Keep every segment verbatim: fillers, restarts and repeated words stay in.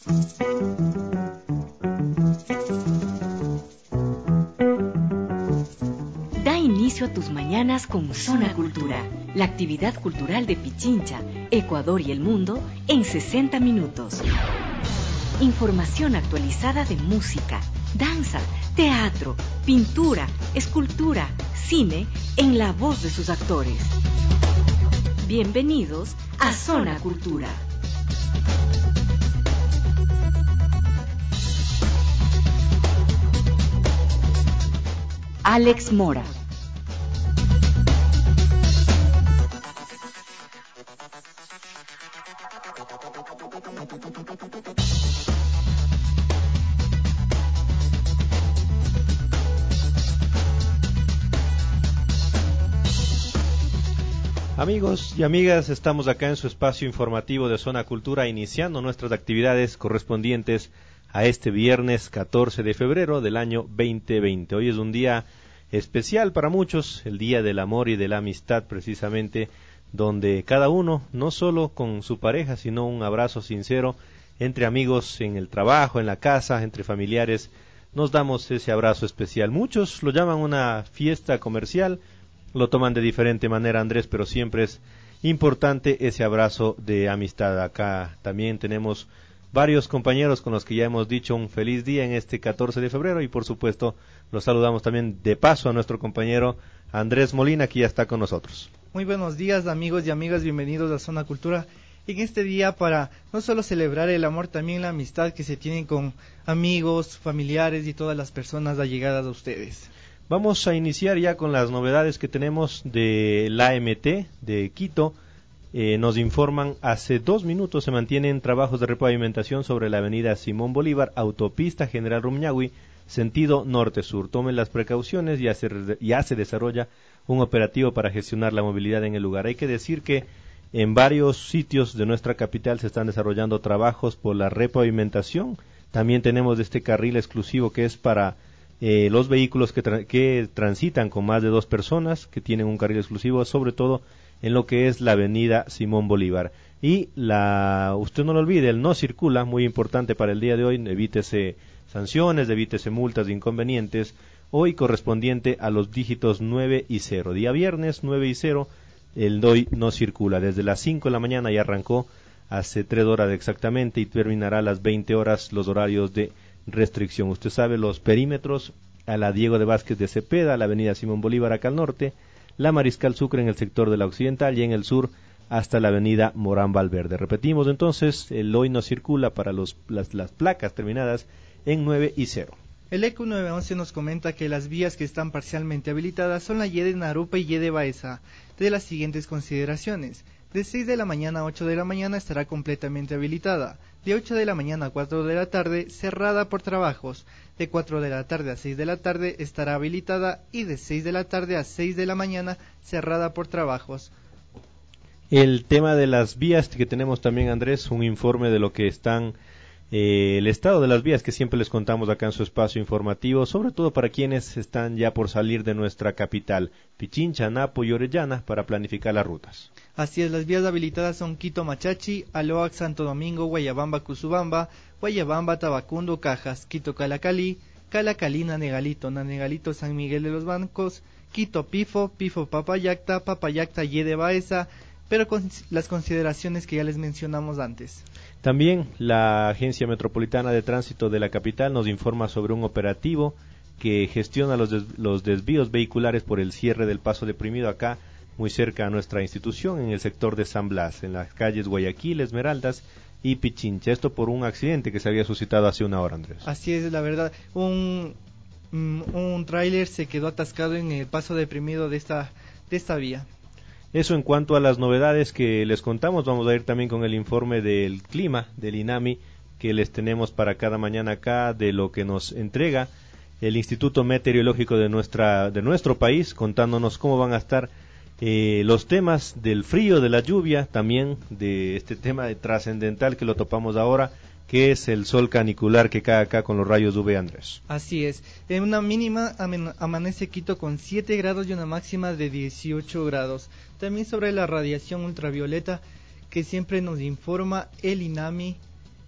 Da inicio a tus mañanas con Zona Cultura, la actividad cultural de Pichincha, Ecuador y el mundo en sesenta minutos. Información actualizada de música, danza, teatro, pintura, escultura, cine, en la voz de sus actores. Bienvenidos a Zona Cultura. Alex Mora. Amigos y amigas, estamos acá en su espacio informativo de Zona Cultura, iniciando nuestras actividades correspondientes a este viernes catorce de febrero del año veinte veinte. Hoy es un día especial para muchos, el Día del Amor y de la Amistad, precisamente, donde cada uno, no solo con su pareja, sino un abrazo sincero entre amigos en el trabajo, en la casa, entre familiares, nos damos ese abrazo especial. Muchos lo llaman una fiesta comercial, lo toman de diferente manera, Andrés, pero siempre es importante ese abrazo de amistad. Acá también tenemos varios compañeros con los que ya hemos dicho un feliz día en este catorce de febrero y por supuesto los saludamos también de paso a nuestro compañero Andrés Molina, que ya está con nosotros. Muy buenos días, amigos y amigas, bienvenidos a Zona Cultura en este día para no solo celebrar el amor, también la amistad que se tienen con amigos, familiares y todas las personas allegadas a ustedes. Vamos a iniciar ya con las novedades que tenemos del A M T de Quito. Eh, nos informan, hace dos minutos se mantienen trabajos de repavimentación sobre la avenida Simón Bolívar, autopista General Rumiñahui, sentido norte-sur. Tomen las precauciones, ya se, ya se desarrolla un operativo para gestionar la movilidad en el lugar. Hay que decir que en varios sitios de nuestra capital se están desarrollando trabajos por la repavimentación. También tenemos este carril exclusivo que es para Eh, los vehículos que, tra- que transitan con más de dos personas, que tienen un carril exclusivo, sobre todo en lo que es la avenida Simón Bolívar. Y la, usted no lo olvide, el no circula, muy importante para el día de hoy, evítese sanciones, evítese multas, inconvenientes, hoy correspondiente a los dígitos nueve y cero. Día viernes nueve y cero, el hoy no circula. Desde las cinco de la mañana ya arrancó, hace tres horas exactamente, y terminará a las veinte horas los horarios de restricción. Usted sabe los perímetros: a la Diego de Vázquez de Cepeda, la avenida Simón Bolívar acá al norte, la Mariscal Sucre en el sector de la occidental y en el sur hasta la avenida Morán Valverde. Repetimos entonces, el hoy no circula para los, las, las placas terminadas en nueve y cero. El E Q nueve once nos comenta que las vías que están parcialmente habilitadas son la Y de Narupa y Y de Baeza, de las siguientes consideraciones. De seis de la mañana a ocho de la mañana estará completamente habilitada. De ocho de la mañana a cuatro de la tarde, cerrada por trabajos. De cuatro de la tarde a seis de la tarde estará habilitada y de seis de la tarde a seis de la mañana cerrada por trabajos. El tema de las vías que tenemos también, Andrés, un informe de lo que están, eh, el estado de las vías que siempre les contamos acá en su espacio informativo, sobre todo para quienes están ya por salir de nuestra capital, Pichincha, Napo y Orellana, para planificar las rutas. Así es, las vías habilitadas son Quito Machachi, Aloac Santo Domingo, Guayabamba Cusubamba, Guayabamba Tabacundo Cajas, Quito Calacalí, Calacalí Nanegalito, Nanegalito San Miguel de los Bancos, Quito Pifo, Pifo Papayacta, Papayacta Y de Baeza, pero con las consideraciones que ya les mencionamos antes. También la Agencia Metropolitana de Tránsito de la capital nos informa sobre un operativo que gestiona los, des- los desvíos vehiculares por el cierre del paso deprimido acá, muy cerca a nuestra institución, en el sector de San Blas, en las calles Guayaquil, Esmeraldas y Pichincha. Esto por un accidente que se había suscitado hace una hora, Andrés. Así es, la verdad, un, un tráiler se quedó atascado en el paso deprimido de esta, de esta vía. Eso en cuanto a las novedades que les contamos. Vamos a ir también con el informe del clima del INAMI que les tenemos para cada mañana acá, de lo que nos entrega el Instituto Meteorológico de nuestra de nuestro país, contándonos cómo van a estar eh, los temas del frío, de la lluvia, también de este tema de trascendental que lo topamos ahora, que es el sol canicular que cae acá con los rayos U V, Andrés. Así es, en una mínima amanece Quito con siete grados y una máxima de dieciocho grados. También sobre la radiación ultravioleta que siempre nos informa el INAMI,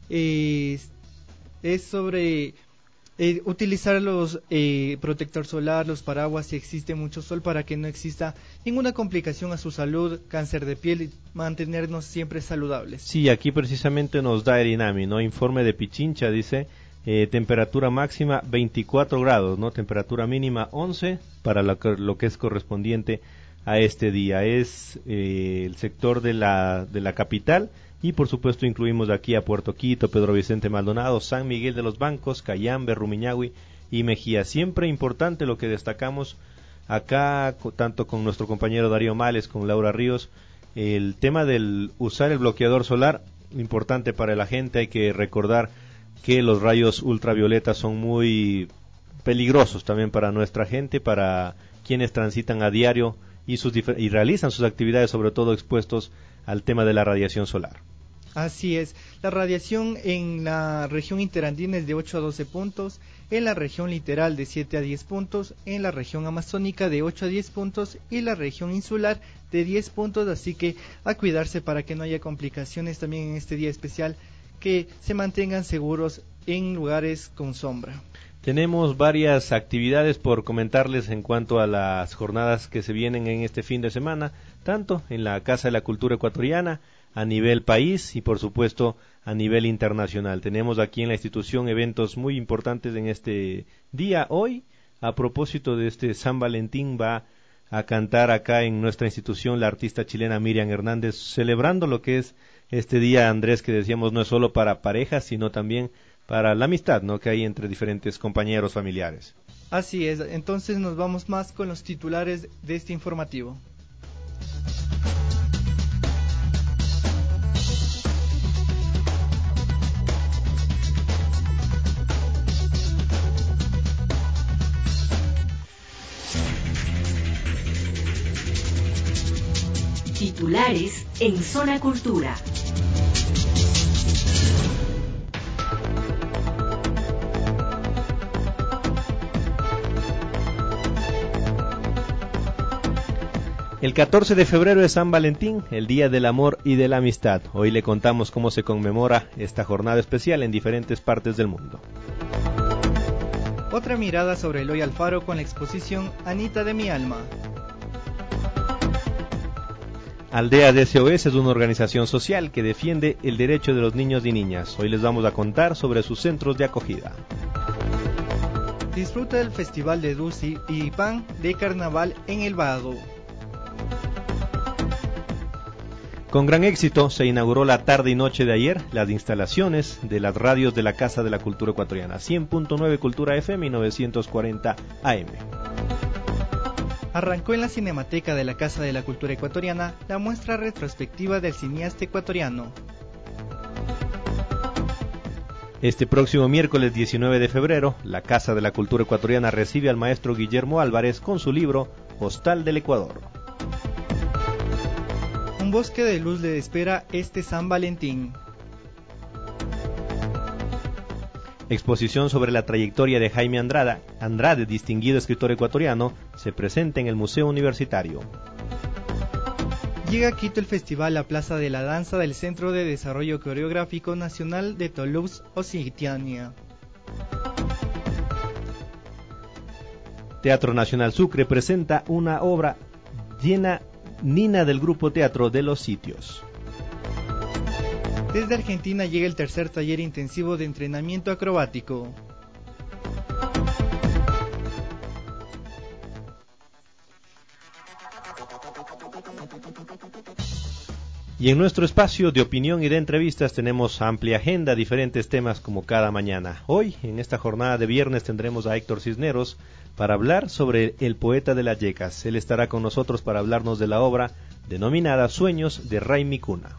eh, es sobre eh, utilizar los eh, protector solar, los paraguas si existe mucho sol, para que no exista ninguna complicación a su salud, cáncer de piel, y mantenernos siempre saludables. Sí, aquí precisamente nos da el INAMI, ¿no? Informe de Pichincha, dice, eh, temperatura máxima veinticuatro grados, ¿no? Temperatura mínima once para lo que, lo que es correspondiente a este día. Es eh, el sector de la, de la capital, y por supuesto incluimos aquí a Puerto Quito, Pedro Vicente Maldonado, San Miguel de los Bancos, Cayambe, Rumiñahui y Mejía. Siempre importante lo que destacamos acá, tanto con nuestro compañero Darío Males, con Laura Ríos, el tema del usar el bloqueador solar, importante para la gente. Hay que recordar que los rayos ultravioletas son muy peligrosos también para nuestra gente, para quienes transitan a diario y, sus y realizan sus actividades, sobre todo expuestos al tema de la radiación solar. Así es, la radiación en la región interandina es de ocho a doce puntos, en la región litoral de siete a diez puntos, en la región amazónica de ocho a diez puntos y la región insular de diez puntos, así que a cuidarse para que no haya complicaciones también en este día especial, que se mantengan seguros en lugares con sombra. Tenemos varias actividades por comentarles en cuanto a las jornadas que se vienen en este fin de semana, tanto en la Casa de la Cultura Ecuatoriana, a nivel país y por supuesto a nivel internacional. Tenemos aquí en la institución eventos muy importantes en este día. Hoy, a propósito de este San Valentín, va a cantar acá en nuestra institución la artista chilena Miriam Hernández, celebrando lo que es este día, Andrés, que decíamos no es solo para parejas, sino también para la amistad, ¿no?, que hay entre diferentes compañeros familiares. Así es, entonces nos vamos más con los titulares de este informativo. Titulares en Zona Cultura. El catorce de febrero es San Valentín, el Día del Amor y de la Amistad. Hoy le contamos cómo se conmemora esta jornada especial en diferentes partes del mundo. Otra mirada sobre Eloy Alfaro con la exposición Anita de mi alma. Aldea de S O S es una organización social que defiende el derecho de los niños y niñas. Hoy les vamos a contar sobre sus centros de acogida. Disfruta del Festival de Dulce y Pan de Carnaval en El Vado. Con gran éxito se inauguró la tarde y noche de ayer las instalaciones de las radios de la Casa de la Cultura Ecuatoriana, cien punto nueve Cultura F M y novecientos cuarenta A M. Arrancó en la Cinemateca de la Casa de la Cultura Ecuatoriana la muestra retrospectiva del cineasta ecuatoriano. Este próximo miércoles diecinueve de febrero, la Casa de la Cultura Ecuatoriana recibe al maestro Guillermo Álvarez con su libro Hostal del Ecuador. Un bosque de luz le espera este San Valentín. Exposición sobre la trayectoria de Jaime Andrade, Andrade, distinguido escritor ecuatoriano, se presenta en el Museo Universitario. Llega a Quito el Festival La Plaza de la Danza del Centro de Desarrollo Coreográfico Nacional de Toulouse-Occitania. Teatro Nacional Sucre presenta una obra llena Nina del grupo Teatro de los Sitios. Desde Argentina llega el tercer taller intensivo de entrenamiento acrobático. Y en nuestro espacio de opinión y de entrevistas tenemos amplia agenda, diferentes temas como cada mañana. Hoy, en esta jornada de viernes, tendremos a Héctor Cisneros para hablar sobre el poeta de las yecas. Él estará con nosotros para hablarnos de la obra denominada Sueños de Ray Micuna.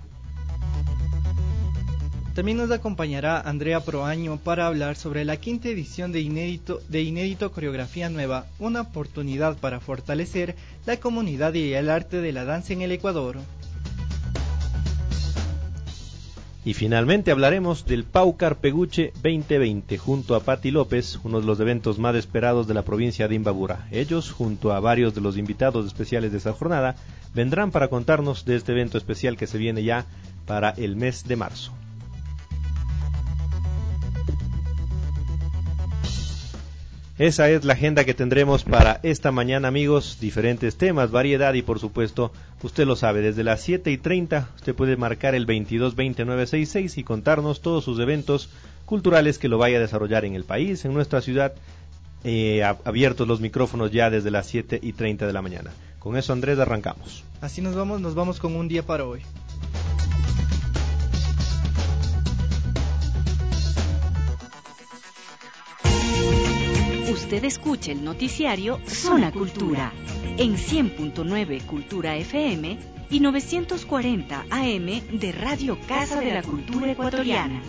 También nos acompañará Andrea Proaño para hablar sobre la quinta edición de Inédito, de Inédito Coreografía Nueva, una oportunidad para fortalecer la comunidad y el arte de la danza en el Ecuador. Y finalmente hablaremos del Paucar Peguche veinte veinte junto a Patti López, uno de los eventos más esperados de la provincia de Imbabura. Ellos, junto a varios de los invitados especiales de esta jornada, vendrán para contarnos de este evento especial que se viene ya para el mes de marzo. Esa es la agenda que tendremos para esta mañana, amigos. Diferentes temas, variedad y por supuesto, usted lo sabe, desde las siete y treinta usted puede marcar el veintidós veinte nueve sesenta y seis y contarnos todos sus eventos culturales que lo vaya a desarrollar en el país, en nuestra ciudad. Eh, abiertos los micrófonos ya desde las siete y treinta de la mañana. Con eso, Andrés, arrancamos. Así nos vamos, nos vamos con un día para hoy. Usted escucha el noticiario Zona Cultura en cien punto nueve Cultura F M y novecientos cuarenta A M de Radio Casa de la Cultura Ecuatoriana.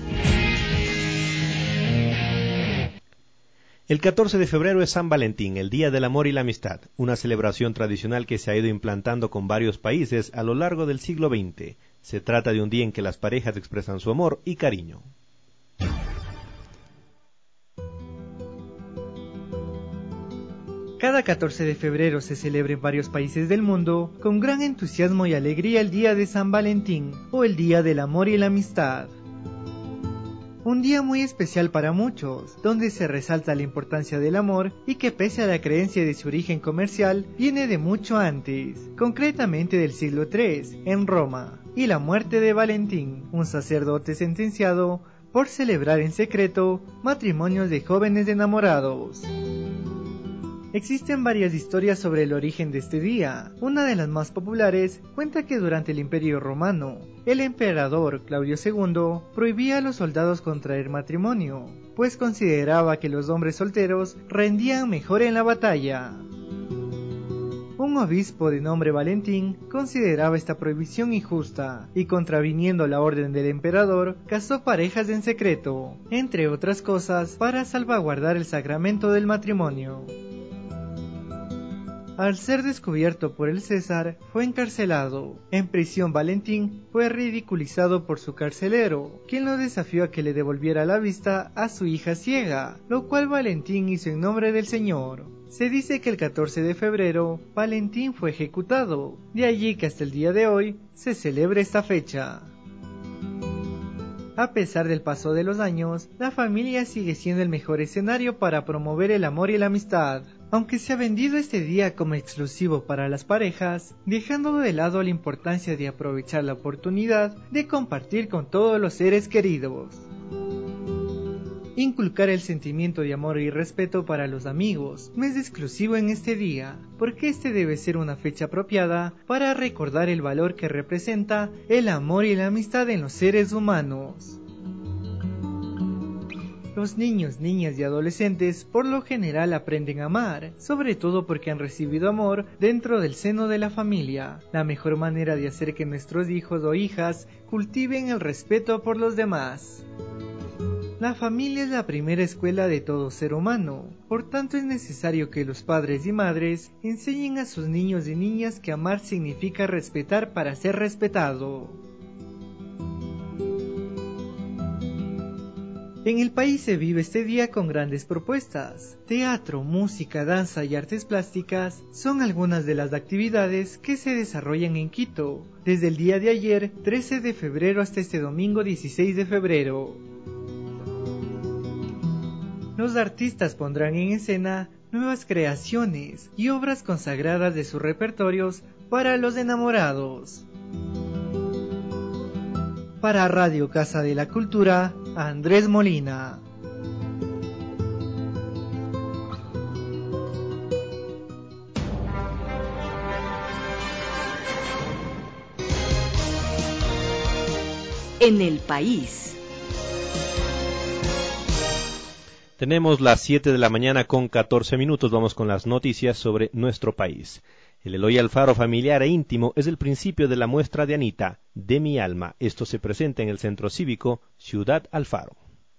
El catorce de febrero es San Valentín, el Día del Amor y la Amistad, una celebración tradicional que se ha ido implantando con varios países a lo largo del siglo veinte. Se trata de un día en que las parejas expresan su amor y cariño. Cada catorce de febrero se celebra en varios países del mundo con gran entusiasmo y alegría el Día de San Valentín o el Día del Amor y la Amistad. Un día muy especial para muchos, donde se resalta la importancia del amor y que pese a la creencia de su origen comercial, viene de mucho antes, concretamente del siglo tercero, en Roma, y la muerte de Valentín, un sacerdote sentenciado por celebrar en secreto matrimonios de jóvenes enamorados. Existen varias historias sobre el origen de este día. Una de las más populares cuenta que durante el Imperio Romano, el emperador Claudio segundo prohibía a los soldados contraer matrimonio, pues consideraba que los hombres solteros rendían mejor en la batalla. Un obispo de nombre Valentín consideraba esta prohibición injusta y, contraviniendo la orden del emperador, casó parejas en secreto, entre otras cosas para salvaguardar el sacramento del matrimonio. Al ser descubierto por el César, fue encarcelado. En prisión, Valentín fue ridiculizado por su carcelero, quien lo desafió a que le devolviera la vista a su hija ciega, lo cual Valentín hizo en nombre del Señor. Se dice que el catorce de febrero, Valentín fue ejecutado, de allí que hasta el día de hoy se celebra esta fecha. A pesar del paso de los años, la familia sigue siendo el mejor escenario para promover el amor y la amistad. Aunque se ha vendido este día como exclusivo para las parejas, dejando de lado la importancia de aprovechar la oportunidad de compartir con todos los seres queridos. Inculcar el sentimiento de amor y respeto para los amigos no es exclusivo en este día, porque este debe ser una fecha apropiada para recordar el valor que representa el amor y la amistad en los seres humanos. Los niños, niñas y adolescentes por lo general aprenden a amar, sobre todo porque han recibido amor dentro del seno de la familia. La mejor manera de hacer que nuestros hijos o hijas cultiven el respeto por los demás. La familia es la primera escuela de todo ser humano, por tanto es necesario que los padres y madres enseñen a sus niños y niñas que amar significa respetar para ser respetado. En el país se vive este día con grandes propuestas. Teatro, música, danza y artes plásticas son algunas de las actividades que se desarrollan en Quito, desde el día de ayer, trece de febrero, hasta este domingo, dieciséis de febrero. Los artistas pondrán en escena nuevas creaciones y obras consagradas de sus repertorios para los enamorados. Para Radio Casa de la Cultura, Andrés Molina. En el país. Tenemos las siete de la mañana con catorce minutos. Vamos con las noticias sobre nuestro país. El Eloy Alfaro familiar e íntimo es el principio de la muestra de Anita, de mi alma. Esto se presenta en el Centro Cívico Ciudad Alfaro.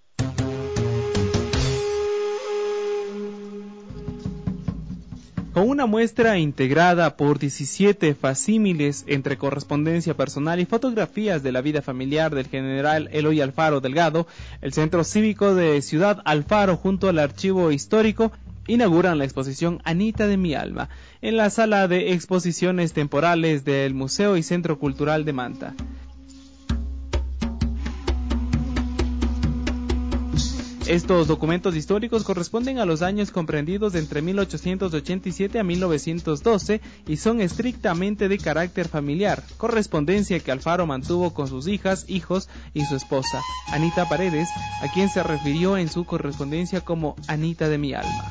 Con una muestra integrada por diecisiete facsímiles entre correspondencia personal y fotografías de la vida familiar del general Eloy Alfaro Delgado, el Centro Cívico de Ciudad Alfaro junto al Archivo Histórico inauguran la exposición Anita de mi alma en la sala de exposiciones temporales del Museo y Centro Cultural de Manta. Estos documentos históricos corresponden a los años comprendidos entre mil ochocientos ochenta y siete a mil novecientos doce y son estrictamente de carácter familiar, correspondencia que Alfaro mantuvo con sus hijas, hijos y su esposa, Anita Paredes, a quien se refirió en su correspondencia como Anita de mi alma.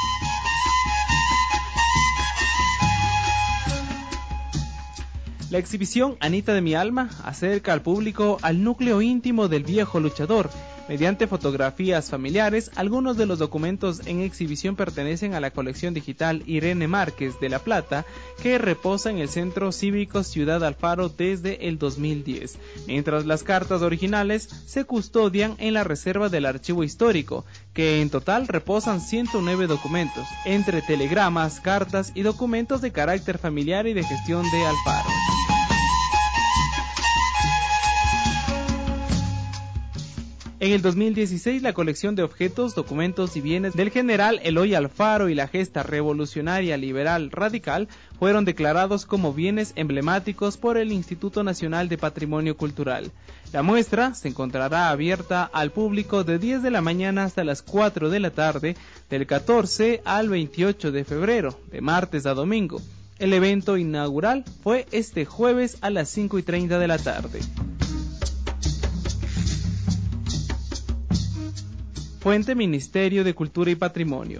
La exhibición Anita de mi alma acerca al público al núcleo íntimo del viejo luchador. Mediante fotografías familiares, algunos de los documentos en exhibición pertenecen a la colección digital Irene Márquez de La Plata, que reposa en el Centro Cívico Ciudad Alfaro desde el dos mil diez, mientras las cartas originales se custodian en la reserva del Archivo Histórico, que en total reposan ciento nueve documentos, entre telegramas, cartas y documentos de carácter familiar y de gestión de Alfaro. En el dos mil dieciséis, la colección de objetos, documentos y bienes del general Eloy Alfaro y la gesta revolucionaria liberal radical fueron declarados como bienes emblemáticos por el Instituto Nacional de Patrimonio Cultural. La muestra se encontrará abierta al público de diez de la mañana hasta las cuatro de la tarde, del catorce al veintiocho de febrero, de martes a domingo. El evento inaugural fue este jueves a las cinco y treinta de la tarde. Fuente: Ministerio de Cultura y Patrimonio.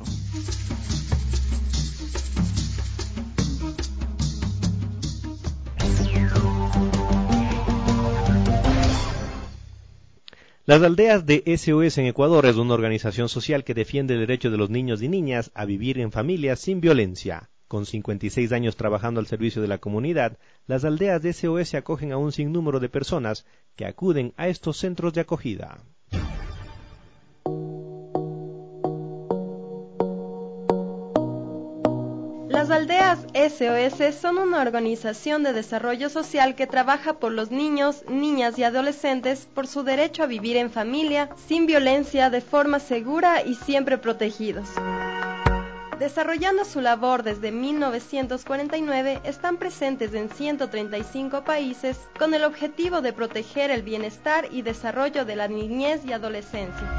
Las aldeas de S O S en Ecuador es una organización social que defiende el derecho de los niños y niñas a vivir en familias sin violencia. Con cincuenta y seis años trabajando al servicio de la comunidad, las aldeas de S O S acogen a un sinnúmero de personas que acuden a estos centros de acogida. Las aldeas S O S son una organización de desarrollo social que trabaja por los niños, niñas y adolescentes por su derecho a vivir en familia, sin violencia, de forma segura y siempre protegidos. Desarrollando su labor desde mil novecientos cuarenta y nueve, están presentes en ciento treinta y cinco países con el objetivo de proteger el bienestar y desarrollo de la niñez y adolescencia.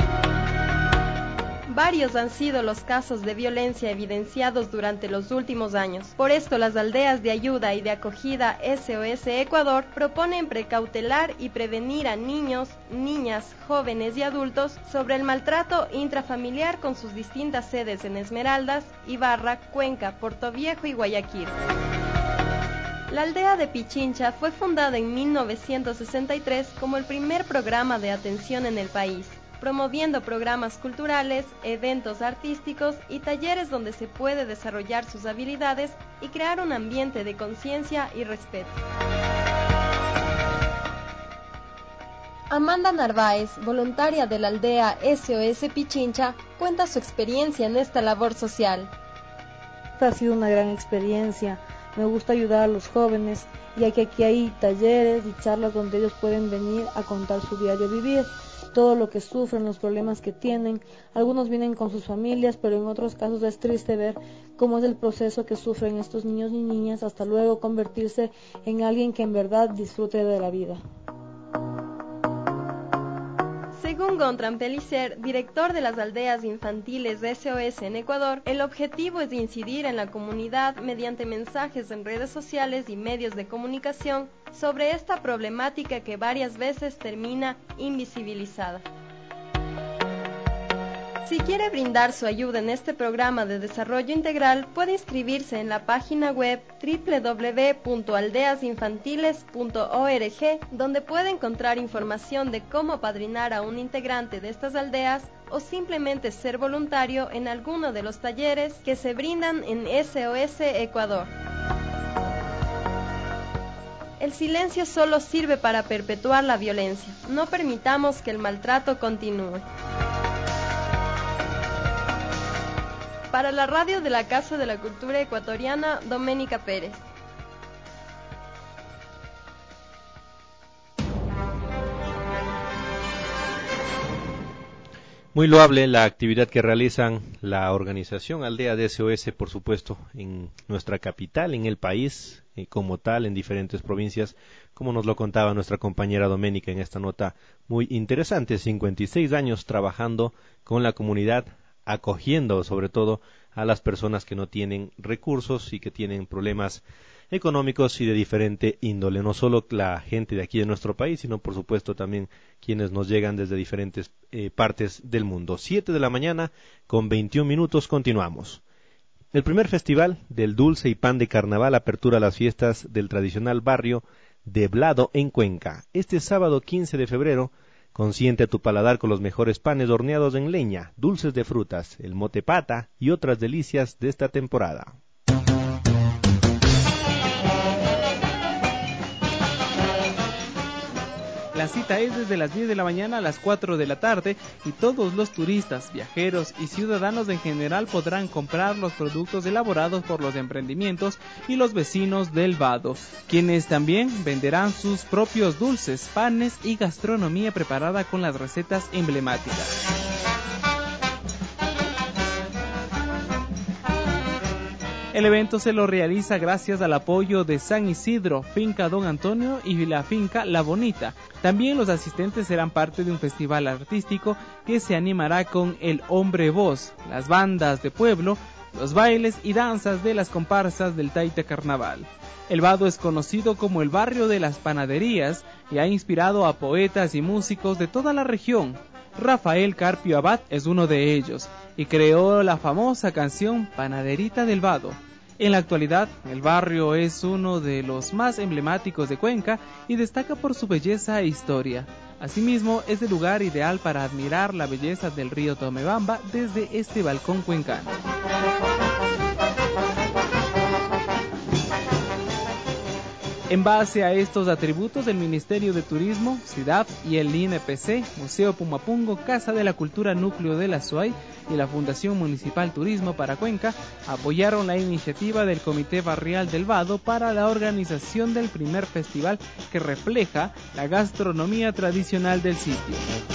Varios han sido los casos de violencia evidenciados durante los últimos años. Por esto, las aldeas de ayuda y de acogida S O S Ecuador proponen precautelar y prevenir a niños, niñas, jóvenes y adultos sobre el maltrato intrafamiliar con sus distintas sedes en Esmeraldas, Ibarra, Cuenca, Portoviejo y Guayaquil. La aldea de Pichincha fue fundada en mil novecientos sesenta y tres como el primer programa de atención en el país, promoviendo programas culturales, eventos artísticos y talleres donde se puede desarrollar sus habilidades y crear un ambiente de conciencia y respeto. Amanda Narváez, voluntaria de la aldea S O S Pichincha, cuenta su experiencia en esta labor social. Ha sido una gran experiencia. Me gusta ayudar a los jóvenes, ya que aquí hay talleres y charlas donde ellos pueden venir a contar su diario vivir, todo lo que sufren, los problemas que tienen. Algunos vienen con sus familias, pero en otros casos es triste ver cómo es el proceso que sufren estos niños y niñas hasta luego convertirse en alguien que en verdad disfrute de la vida. Según Gontran Pellicer, director de las aldeas infantiles de S O S en Ecuador, el objetivo es incidir en la comunidad mediante mensajes en redes sociales y medios de comunicación sobre esta problemática que varias veces termina invisibilizada. Si quiere brindar su ayuda en este programa de desarrollo integral, puede inscribirse en la página web doble u doble u doble u punto aldeas infantiles punto org, donde puede encontrar información de cómo apadrinar a un integrante de estas aldeas o simplemente ser voluntario en alguno de los talleres que se brindan en S O S Ecuador. El silencio solo sirve para perpetuar la violencia. No permitamos que el maltrato continúe. Para la radio de la Casa de la Cultura Ecuatoriana, Doménica Pérez. Muy loable la actividad que realizan la organización Aldea de S O S, por supuesto, en nuestra capital, en el país, eh, como tal, en diferentes provincias, como nos lo contaba nuestra compañera Doménica en esta nota muy interesante. cincuenta y seis años trabajando con la comunidad, acogiendo sobre todo a las personas que no tienen recursos y que tienen problemas económicos y de diferente índole, no solo la gente de aquí de nuestro país, sino por supuesto también quienes nos llegan desde diferentes eh, partes del mundo. Siete de la mañana con veintiún minutos, continuamos. El primer festival del dulce y pan de carnaval apertura las fiestas del tradicional barrio de Blado en Cuenca. Este sábado quince de febrero, consiente tu paladar con los mejores panes horneados en leña, dulces de frutas, el mote pata y otras delicias de esta temporada. La cita es desde las diez de la mañana a las cuatro de la tarde y todos los turistas, viajeros y ciudadanos en general podrán comprar los productos elaborados por los emprendimientos y los vecinos del Vado, quienes también venderán sus propios dulces, panes y gastronomía preparada con las recetas emblemáticas. El evento se lo realiza gracias al apoyo de San Isidro, Finca Don Antonio y la Finca La Bonita. También los asistentes serán parte de un festival artístico que se animará con el Hombre Voz, las bandas de pueblo, los bailes y danzas de las comparsas del Taita Carnaval. El Vado es conocido como el barrio de las panaderías y ha inspirado a poetas y músicos de toda la región. Rafael Carpio Abad es uno de ellos y creó la famosa canción Panaderita del Vado. En la actualidad, el barrio es uno de los más emblemáticos de Cuenca y destaca por su belleza e historia. Asimismo, es el lugar ideal para admirar la belleza del río Tomebamba desde este balcón cuencano. En base a estos atributos, el Ministerio de Turismo, SIDAF y el I N P C, Museo Pumapungo, Casa de la Cultura Núcleo de la SUAY y la Fundación Municipal Turismo para Cuenca apoyaron la iniciativa del Comité Barrial del Vado para la organización del primer festival que refleja la gastronomía tradicional del sitio.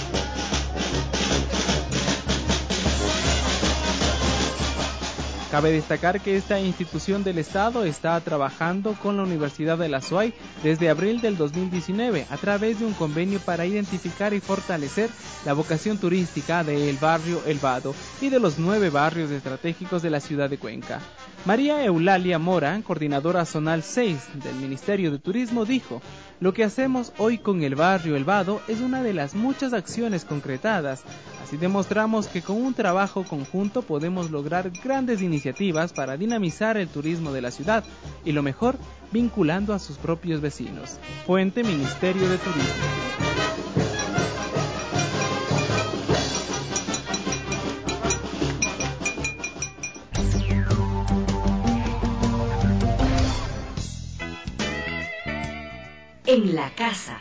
Cabe destacar que esta institución del Estado está trabajando con la Universidad de la SUAY desde abril del dos mil diecinueve a través de un convenio para identificar y fortalecer la vocación turística del barrio El Vado y de los nueve barrios estratégicos de la ciudad de Cuenca. María Eulalia Mora, coordinadora zonal seis del Ministerio de Turismo, dijo: "Lo que hacemos hoy con el barrio El Vado es una de las muchas acciones concretadas. Así demostramos que con un trabajo conjunto podemos lograr grandes iniciativas para dinamizar el turismo de la ciudad y lo mejor, vinculando a sus propios vecinos". Fuente: Ministerio de Turismo. En la casa.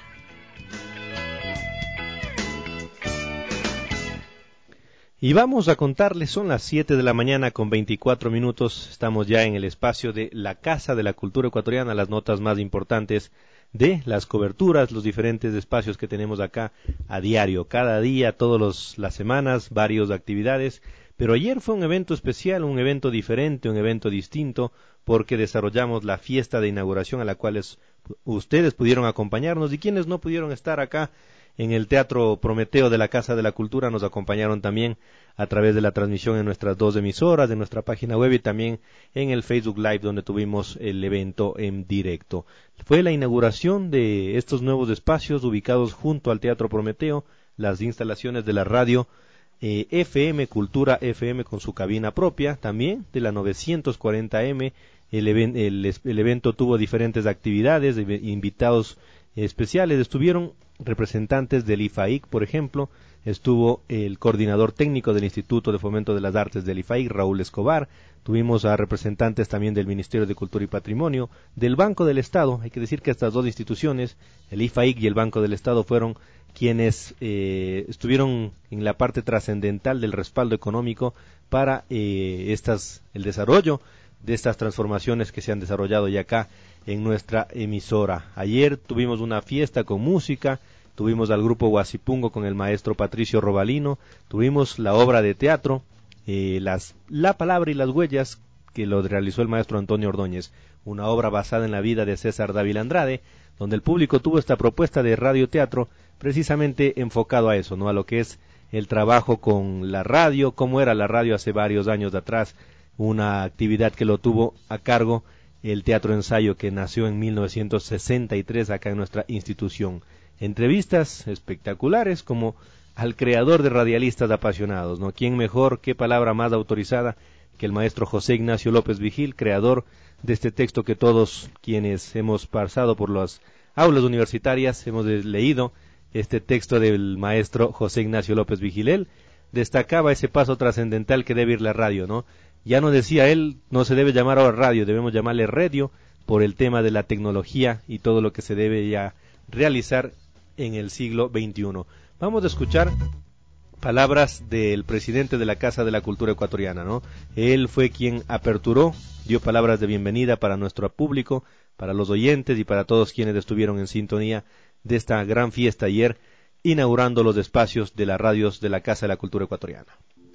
Y vamos a contarles, son las siete de la mañana con veinticuatro minutos, estamos ya en el espacio de la Casa de la Cultura Ecuatoriana, las notas más importantes de las coberturas, los diferentes espacios que tenemos acá a diario, cada día, todas las semanas, varias actividades, pero ayer fue un evento especial, un evento diferente, un evento distinto, porque desarrollamos la fiesta de inauguración a la cual es, ustedes pudieron acompañarnos y quienes no pudieron estar acá en el Teatro Prometeo de la Casa de la Cultura nos acompañaron también a través de la transmisión en nuestras dos emisoras, de nuestra página web y también en el Facebook Live donde tuvimos el evento en directo. Fue la inauguración de estos nuevos espacios ubicados junto al Teatro Prometeo, las instalaciones de la radio eh, F M, Cultura F M con su cabina propia, también de la novecientos cuarenta M. El, even, el, el evento tuvo diferentes actividades, invitados especiales, estuvieron representantes del I F A I C, por ejemplo, estuvo el coordinador técnico del Instituto de Fomento de las Artes del I F A I C, Raúl Escobar, tuvimos a representantes también del Ministerio de Cultura y Patrimonio, del Banco del Estado. Hay que decir que estas dos instituciones, el I F A I C y el Banco del Estado, fueron quienes eh, estuvieron en la parte trascendental del respaldo económico para eh, estas el desarrollo de estas transformaciones que se han desarrollado ya acá en nuestra emisora. Ayer tuvimos una fiesta con música tuvimos al grupo Huasipungo con el maestro Patricio Robalino, tuvimos la obra de teatro, eh, las, La Palabra y las Huellas, que lo realizó el maestro Antonio Ordóñez, una obra basada en la vida de César Dávila Andrade, donde el público tuvo esta propuesta de radioteatro precisamente enfocado a eso, ¿no? A lo que es el trabajo con la radio, cómo era la radio hace varios años de atrás, una actividad que lo tuvo a cargo el Teatro Ensayo, que nació en mil novecientos sesenta y tres acá en nuestra institución. Entrevistas espectaculares como al creador de Radialistas Apasionados, ¿no? ¿Quién mejor, qué palabra más autorizada que el maestro José Ignacio López Vigil, creador de este texto que todos quienes hemos pasado por las aulas universitarias hemos leído, este texto del maestro José Ignacio López Vigil? Él destacaba ese paso trascendental que debe ir la radio, ¿no? Ya no decía él, no se debe llamar ahora radio, debemos llamarle radio por el tema de la tecnología y todo lo que se debe ya realizar en el siglo veintiuno. Vamos a escuchar palabras del presidente de la Casa de la Cultura Ecuatoriana, ¿no? Él fue quien aperturó, dio palabras de bienvenida para nuestro público, para los oyentes y para todos quienes estuvieron en sintonía de esta gran fiesta ayer, inaugurando los espacios de las radios de la Casa de la Cultura Ecuatoriana.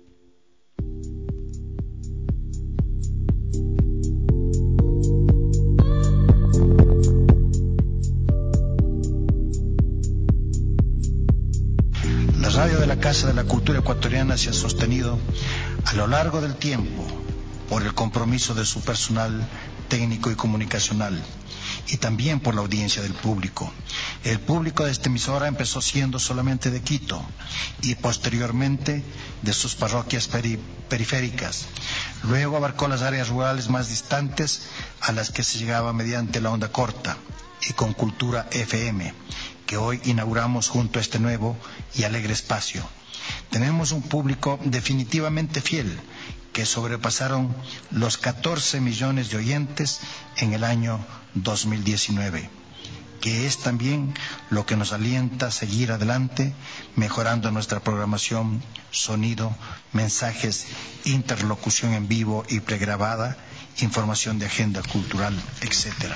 La radio de la Casa de la Cultura Ecuatoriana se ha sostenido a lo largo del tiempo por el compromiso de su personal técnico y comunicacional, y también por la audiencia del público. El público de esta emisora empezó siendo solamente de Quito y posteriormente de sus parroquias peri- periféricas. Luego abarcó las áreas rurales más distantes, a las que se llegaba mediante la onda corta y con Cultura F M, que hoy inauguramos junto a este nuevo y alegre espacio. Tenemos un público definitivamente fiel, que sobrepasaron los catorce millones de oyentes en el año dos mil diecinueve, que es también lo que nos alienta a seguir adelante, mejorando nuestra programación, sonido, mensajes, interlocución en vivo y pregrabada, información de agenda cultural, etcétera.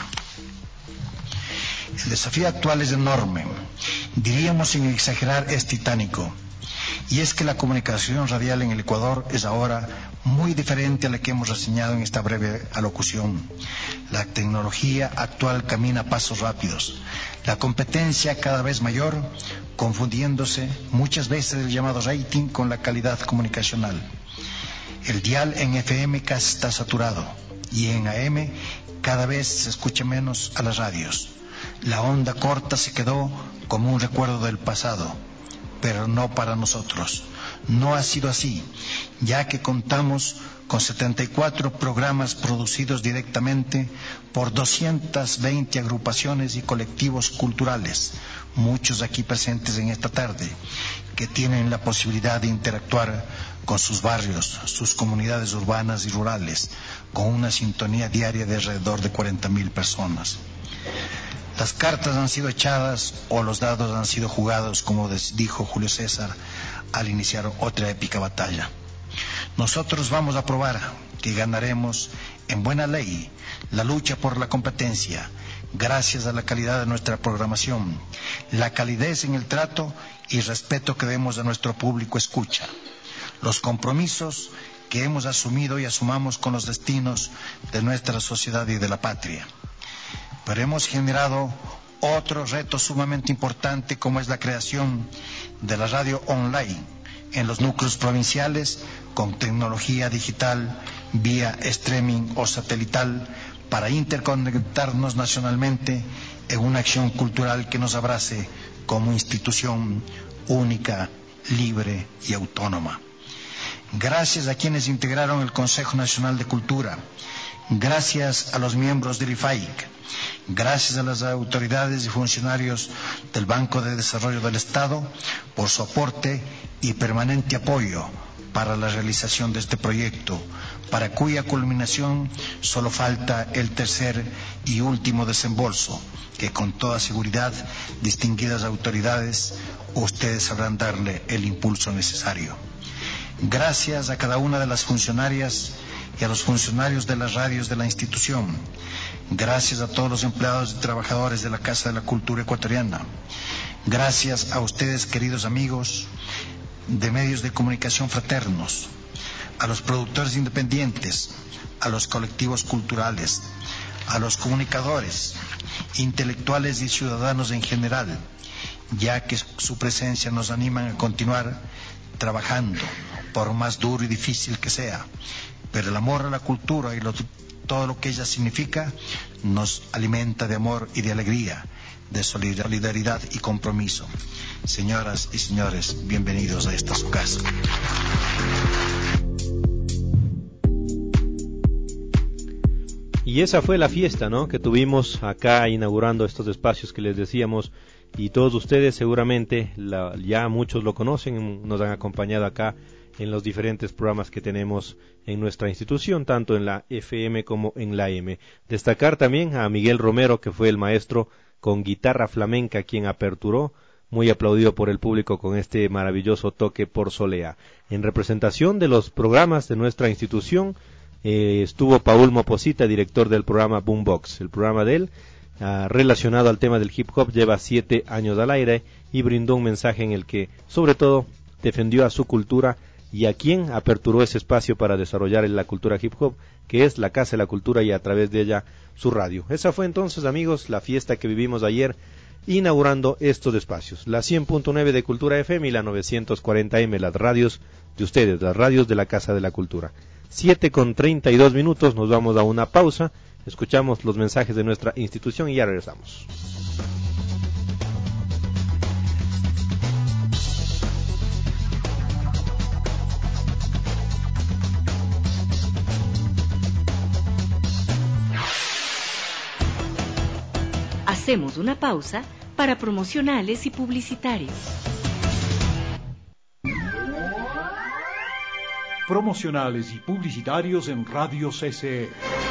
El desafío actual es enorme, diríamos sin exagerar es titánico, y es que la comunicación radial en el Ecuador es ahora muy diferente a la que hemos reseñado en esta breve alocución. La tecnología actual camina a pasos rápidos, la competencia cada vez mayor, confundiéndose muchas veces el llamado rating con la calidad comunicacional. El dial en F M casi está saturado y en A M cada vez se escucha menos a las radios. La onda corta se quedó como un recuerdo del pasado, pero no para nosotros. No ha sido así, ya que contamos con setenta y cuatro programas producidos directamente por doscientas veinte agrupaciones y colectivos culturales, muchos aquí presentes en esta tarde, que tienen la posibilidad de interactuar con sus barrios, sus comunidades urbanas y rurales, con una sintonía diaria de alrededor de cuarenta mil personas. Las cartas han sido echadas o los dados han sido jugados, como dijo Julio César al iniciar otra épica batalla. Nosotros vamos a probar que ganaremos en buena ley la lucha por la competencia, gracias a la calidad de nuestra programación, la calidez en el trato y respeto que demos a nuestro público escucha, los compromisos que hemos asumido y asumamos con los destinos de nuestra sociedad y de la patria. Pero hemos generado otro reto sumamente importante, como es la creación de la radio online en los núcleos provinciales con tecnología digital, vía streaming o satelital, para interconectarnos nacionalmente en una acción cultural que nos abrace como institución única, libre y autónoma. Gracias a quienes integraron el Consejo Nacional de Cultura, gracias a los miembros del I F A I C, gracias a las autoridades y funcionarios del Banco de Desarrollo del Estado por su aporte y permanente apoyo para la realización de este proyecto, para cuya culminación solo falta el tercer y último desembolso, que con toda seguridad distinguidas autoridades ustedes sabrán darle el impulso necesario. Gracias a cada una de las funcionarias y a los funcionarios de las radios de la institución. Gracias a todos los empleados y trabajadores de la Casa de la Cultura Ecuatoriana. Gracias a ustedes, queridos amigos de medios de comunicación fraternos, a los productores independientes, a los colectivos culturales, a los comunicadores, intelectuales y ciudadanos en general, ya que su presencia nos anima a continuar trabajando, por más duro y difícil que sea. Pero el amor a la cultura y lo, todo lo que ella significa nos alimenta de amor y de alegría, de solidaridad y compromiso. Señoras y señores, bienvenidos a esta su casa. Y esa fue la fiesta, ¿no?, que tuvimos acá inaugurando estos espacios que les decíamos, y todos ustedes seguramente la, ya muchos lo conocen, nos han acompañado acá en los diferentes programas que tenemos en nuestra institución, tanto en la F M como en la A M. Destacar también a Miguel Romero, que fue el maestro con guitarra flamenca quien aperturó, muy aplaudido por el público con este maravilloso toque por solea. En representación de los programas de nuestra institución, Eh, estuvo Paul Moposita, director del programa Boombox. El programa de él, uh, relacionado al tema del hip hop, lleva siete años al aire y brindó un mensaje en el que, sobre todo, defendió a su cultura y a quien aperturó ese espacio para desarrollar la cultura hip hop, que es la Casa de la Cultura, y a través de ella su radio. Esa fue entonces, amigos, la fiesta que vivimos ayer, inaugurando estos espacios. La cien punto nueve de Cultura F M y la novecientos cuarenta M, las radios de ustedes, las radios de la Casa de la Cultura. siete con treinta y dos minutos, nos vamos a una pausa, escuchamos los mensajes de nuestra institución y ya regresamos. Hacemos una pausa para promocionales y publicitarios. Promocionales y publicitarios en Radio C C E.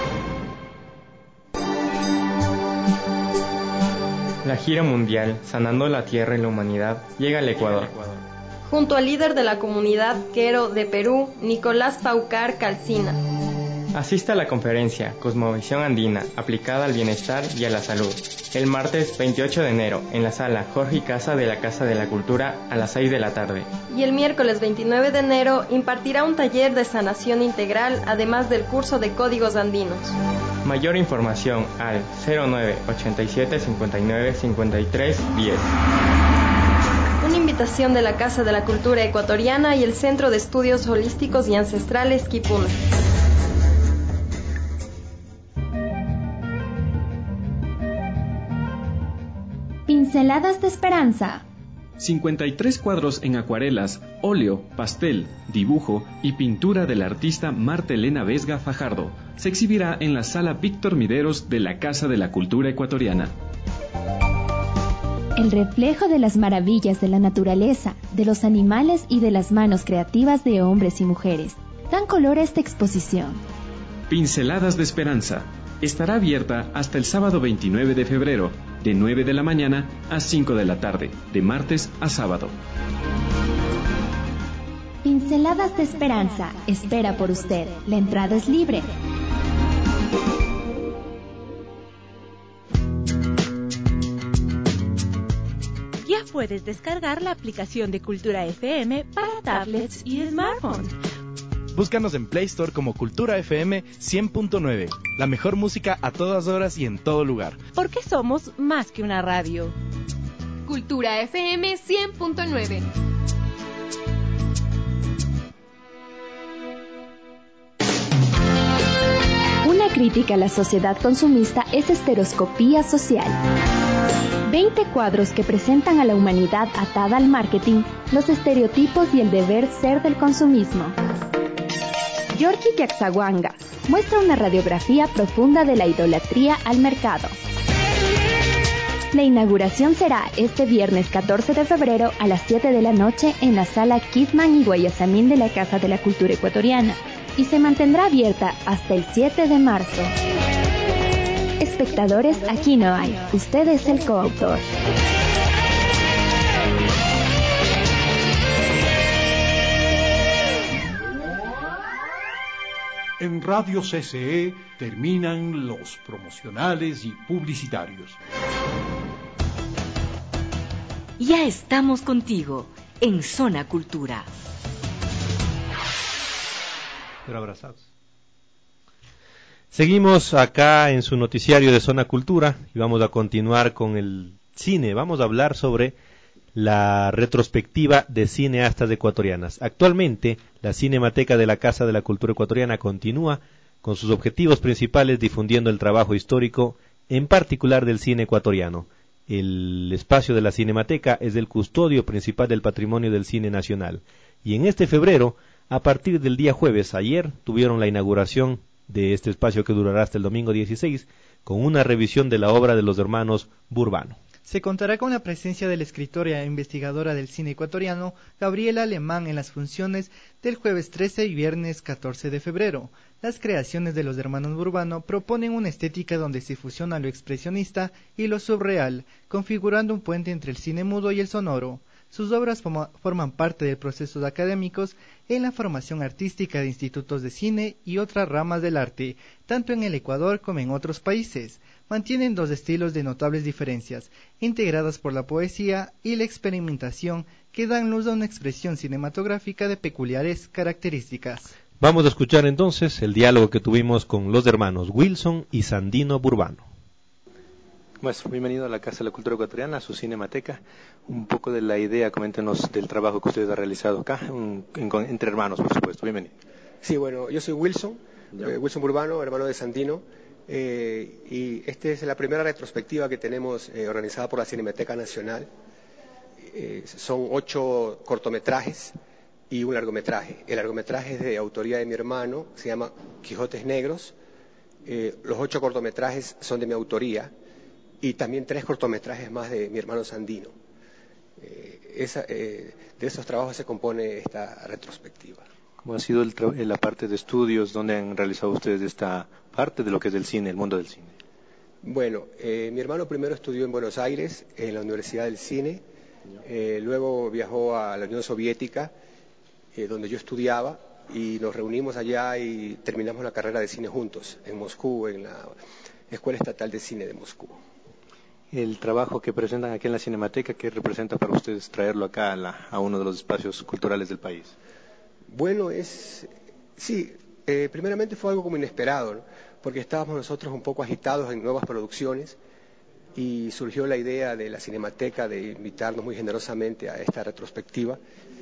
La gira mundial Sanando la Tierra y la Humanidad llega al Ecuador. Junto al líder de la comunidad quero de Perú, Nicolás Paucar Calcina. Asista a la conferencia Cosmovisión Andina aplicada al bienestar y a la salud, el martes veintiocho de enero en la sala Jorge y Casa de la Casa de la Cultura a las seis de la tarde. Y el miércoles veintinueve de enero impartirá un taller de sanación integral, además del curso de códigos andinos. Mayor información al cero nueve ochenta y siete cincuenta y nueve cincuenta y tres diez. Una invitación de la Casa de la Cultura Ecuatoriana y el Centro de Estudios Holísticos y Ancestrales Quipuna. Pinceladas de Esperanza. cincuenta y tres cuadros en acuarelas, óleo, pastel, dibujo y pintura del artista Marta Elena Vesga Fajardo. Se exhibirá en la sala Víctor Mideros de la Casa de la Cultura Ecuatoriana. El reflejo de las maravillas de la naturaleza, de los animales y de las manos creativas de hombres y mujeres dan color a esta exposición. Pinceladas de Esperanza. Estará abierta hasta el sábado veintinueve de febrero, de nueve de la mañana a cinco de la tarde, de martes a sábado. Pinceladas de Esperanza. Espera por usted. La entrada es libre. Ya puedes descargar la aplicación de Cultura F M para tablets y smartphones. Búscanos en Play Store como Cultura F M cien punto nueve. La mejor música a todas horas y en todo lugar. Porque somos más que una radio. Cultura F M cien punto nueve. Una crítica a la sociedad consumista es Estereoscopía Social. veinte cuadros que presentan a la humanidad atada al marketing, los estereotipos y el deber ser del consumismo. Yorki Yaxahuanga muestra una radiografía profunda de la idolatría al mercado. La inauguración será este viernes catorce de febrero a las siete de la noche en la sala Kidman y Guayasamín de la Casa de la Cultura Ecuatoriana y se mantendrá abierta hasta el siete de marzo. Espectadores, aquí no hay. Usted es el coautor. En Radio C C E terminan los promocionales y publicitarios. Ya estamos contigo en Zona Cultura. Pero abrazados. Seguimos acá en su noticiario de Zona Cultura y vamos a continuar con el cine. Vamos a hablar sobre la retrospectiva de cineastas ecuatorianas. Actualmente, la Cinemateca de la Casa de la Cultura Ecuatoriana continúa con sus objetivos principales difundiendo el trabajo histórico, en particular del cine ecuatoriano. El espacio de la Cinemateca es el custodio principal del patrimonio del cine nacional. Y en este febrero, a partir del día jueves, ayer, tuvieron la inauguración de este espacio que durará hasta el domingo dieciséis, con una revisión de la obra de los hermanos Burbano. Se contará con la presencia de la escritora e investigadora del cine ecuatoriano, Gabriela Alemán, en las funciones del jueves trece y viernes catorce de febrero. Las creaciones de los hermanos Burbano proponen una estética donde se fusiona lo expresionista y lo surreal, configurando un puente entre el cine mudo y el sonoro. Sus obras forman parte de procesos académicos en la formación artística de institutos de cine y otras ramas del arte, tanto en el Ecuador como en otros países. Mantienen dos estilos de notables diferencias, integradas por la poesía y la experimentación, que dan luz a una expresión cinematográfica de peculiares características. Vamos a escuchar entonces el diálogo que tuvimos con los hermanos Wilson y Sandino Burbano. Pues, bienvenido a la Casa de la Cultura Ecuatoriana, a su Cinemateca. Un poco de la idea, coméntenos del trabajo que ustedes han realizado acá, un, en, entre hermanos, por supuesto. Bienvenido. Sí, bueno, yo soy Wilson, eh, Wilson Burbano, hermano de Sandino, eh, y esta es la primera retrospectiva que tenemos eh, organizada por la Cinemateca Nacional. Eh, son ocho cortometrajes y un largometraje. El largometraje es de autoría de mi hermano, se llama Quijotes Negros. Eh, los ocho cortometrajes son de mi autoría. Y también tres cortometrajes más de mi hermano Sandino. Eh, esa, eh, de esos trabajos se compone esta retrospectiva. ¿Cómo ha sido el tra- la parte de estudios? ¿Dónde han realizado ustedes esta parte de lo que es el cine, el mundo del cine? Bueno, eh, mi hermano primero estudió en Buenos Aires, en la Universidad del Cine. Eh, luego viajó a la Unión Soviética, eh, donde yo estudiaba, y nos reunimos allá y terminamos la carrera de cine juntos, en Moscú, en la Escuela Estatal de Cine de Moscú. El trabajo que presentan aquí en la Cinemateca, ¿qué representa para ustedes traerlo acá a, la, a uno de los espacios culturales del país? Bueno, es sí, eh, primeramente fue algo como inesperado, ¿no? Porque estábamos nosotros un poco agitados en nuevas producciones y surgió la idea de la Cinemateca de invitarnos muy generosamente a esta retrospectiva.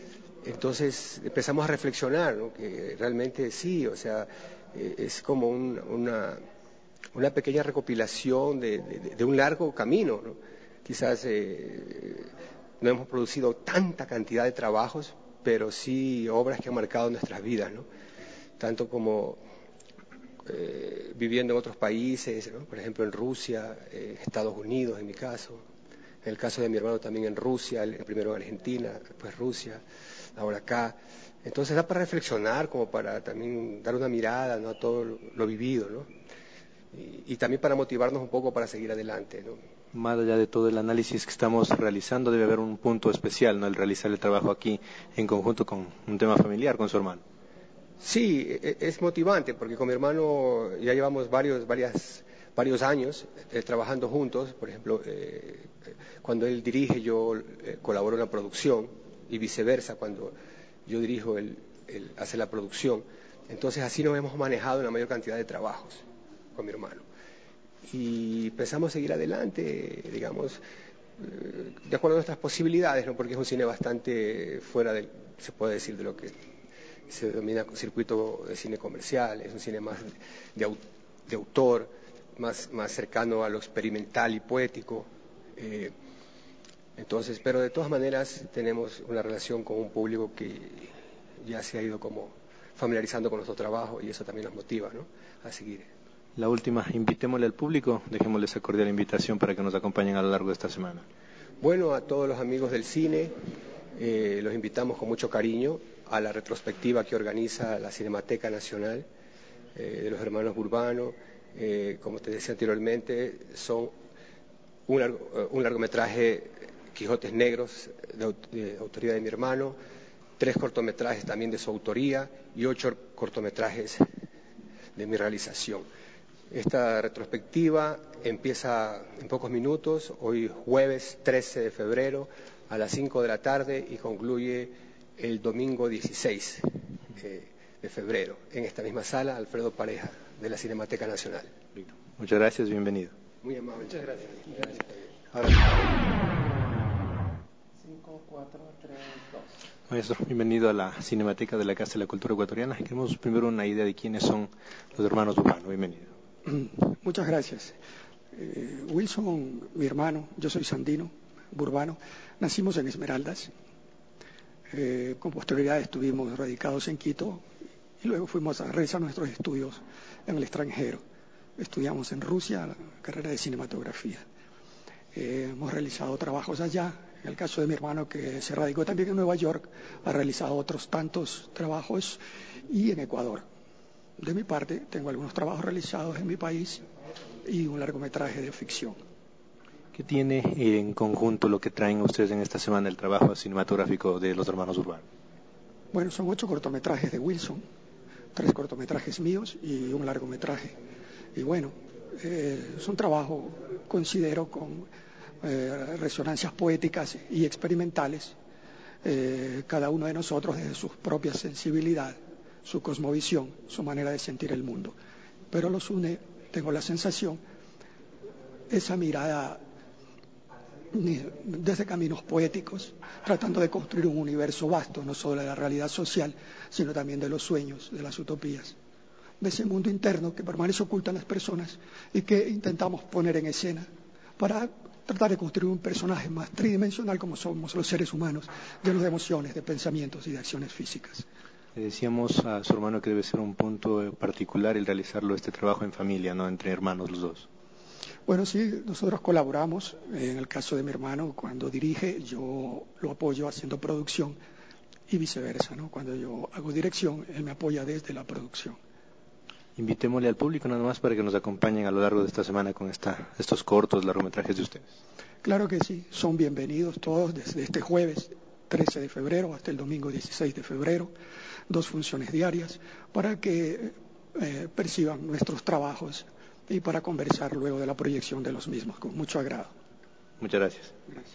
Entonces empezamos a reflexionar, ¿no? Que realmente sí, o sea, eh, es como un, una... una pequeña recopilación de, de, de un largo camino, ¿no? Quizás eh, no hemos producido tanta cantidad de trabajos, pero sí obras que han marcado nuestras vidas, ¿no? Tanto como eh, viviendo en otros países, ¿no? Por ejemplo en Rusia, en eh, Estados Unidos en mi caso, en el caso de mi hermano también en Rusia, el primero en Argentina, después Rusia, ahora acá. Entonces da para reflexionar, como para también dar una mirada, ¿no? A todo lo, lo vivido, ¿no? Y, y también para motivarnos un poco para seguir adelante, ¿no? Más allá de todo el análisis que estamos realizando, debe haber un punto especial, ¿no? El realizar el trabajo aquí en conjunto con un tema familiar, con su hermano. Sí, es motivante, porque con mi hermano ya llevamos varios, varias, varios años eh, trabajando juntos. Por ejemplo, eh, cuando él dirige, yo eh, colaboro en la producción, y viceversa, cuando yo dirijo, él, él hace la producción. Entonces así nos hemos manejado en la mayor cantidad de trabajos con mi hermano. Y pensamos seguir adelante, digamos, eh, de acuerdo a nuestras posibilidades, ¿no? Porque es un cine bastante fuera del, se puede decir, de lo que se denomina circuito de cine comercial. Es un cine más de, de, de autor, más, más cercano a lo experimental y poético. Eh, entonces, pero de todas maneras tenemos una relación con un público que ya se ha ido como familiarizando con nuestro trabajo, y eso también nos motiva, ¿no? A seguir. La última, invitémosle al público, dejémosle esa cordial invitación para que nos acompañen a lo largo de esta semana. Bueno, a todos los amigos del cine, eh, los invitamos con mucho cariño a la retrospectiva que organiza la Cinemateca Nacional eh, de los hermanos Burbano. Eh, como te decía anteriormente, son un, largo, un largometraje, Quijotes Negros, de, de autoría de mi hermano, tres cortometrajes también de su autoría y ocho cortometrajes de mi realización. Esta retrospectiva empieza en pocos minutos, hoy jueves trece de febrero, a las cinco de la tarde y concluye el domingo dieciséis eh, de febrero en esta misma sala, Alfredo Pareja, de la Cinemateca Nacional. Muchas gracias, bienvenido. Muy amable. Muchas gracias. gracias. Ahora. cinco, cuatro, tres, dos. Maestro, bienvenido a la Cinemateca de la Casa de la Cultura Ecuatoriana. Queremos primero una idea de quiénes son los hermanos Burbano. Bienvenido. Muchas gracias. Eh, Wilson, mi hermano, yo soy Sandino Burbano. Nacimos en Esmeraldas. Eh, con posterioridad estuvimos radicados en Quito y luego fuimos a realizar nuestros estudios en el extranjero. Estudiamos en Rusia la carrera de cinematografía. Eh, hemos realizado trabajos allá. En el caso de mi hermano, que se radicó también en Nueva York, ha realizado otros tantos trabajos y en Ecuador. De mi parte, tengo algunos trabajos realizados en mi país y un largometraje de ficción. ¿Qué tiene en conjunto lo que traen ustedes en esta semana el trabajo cinematográfico de los hermanos Burbano? Bueno, son ocho cortometrajes de Wilson, tres cortometrajes míos y un largometraje. Y bueno, eh, es un trabajo, considero, con eh, resonancias poéticas y experimentales, eh, cada uno de nosotros desde su propia sensibilidad, su cosmovisión, su manera de sentir el mundo. Pero los une, tengo la sensación, esa mirada desde caminos poéticos, tratando de construir un universo vasto, no solo de la realidad social, sino también de los sueños, de las utopías, de ese mundo interno que permanece oculto en las personas y que intentamos poner en escena para tratar de construir un personaje más tridimensional como somos los seres humanos, llenos de emociones, de pensamientos y de acciones físicas. Le decíamos a su hermano que debe ser un punto particular el realizarlo este trabajo en familia, ¿no? Entre hermanos los dos. Bueno, sí, nosotros colaboramos. En el caso de mi hermano, cuando dirige, yo lo apoyo haciendo producción y viceversa, ¿no? Cuando yo hago dirección, él me apoya desde la producción. Invitémosle al público nada más para que nos acompañen a lo largo de esta semana con esta, estos cortos largometrajes de ustedes. Claro que sí, son bienvenidos todos desde este jueves trece de febrero hasta el domingo dieciséis de febrero, dos funciones diarias, para que eh, perciban nuestros trabajos y para conversar luego de la proyección de los mismos, con mucho agrado. Muchas gracias. Gracias.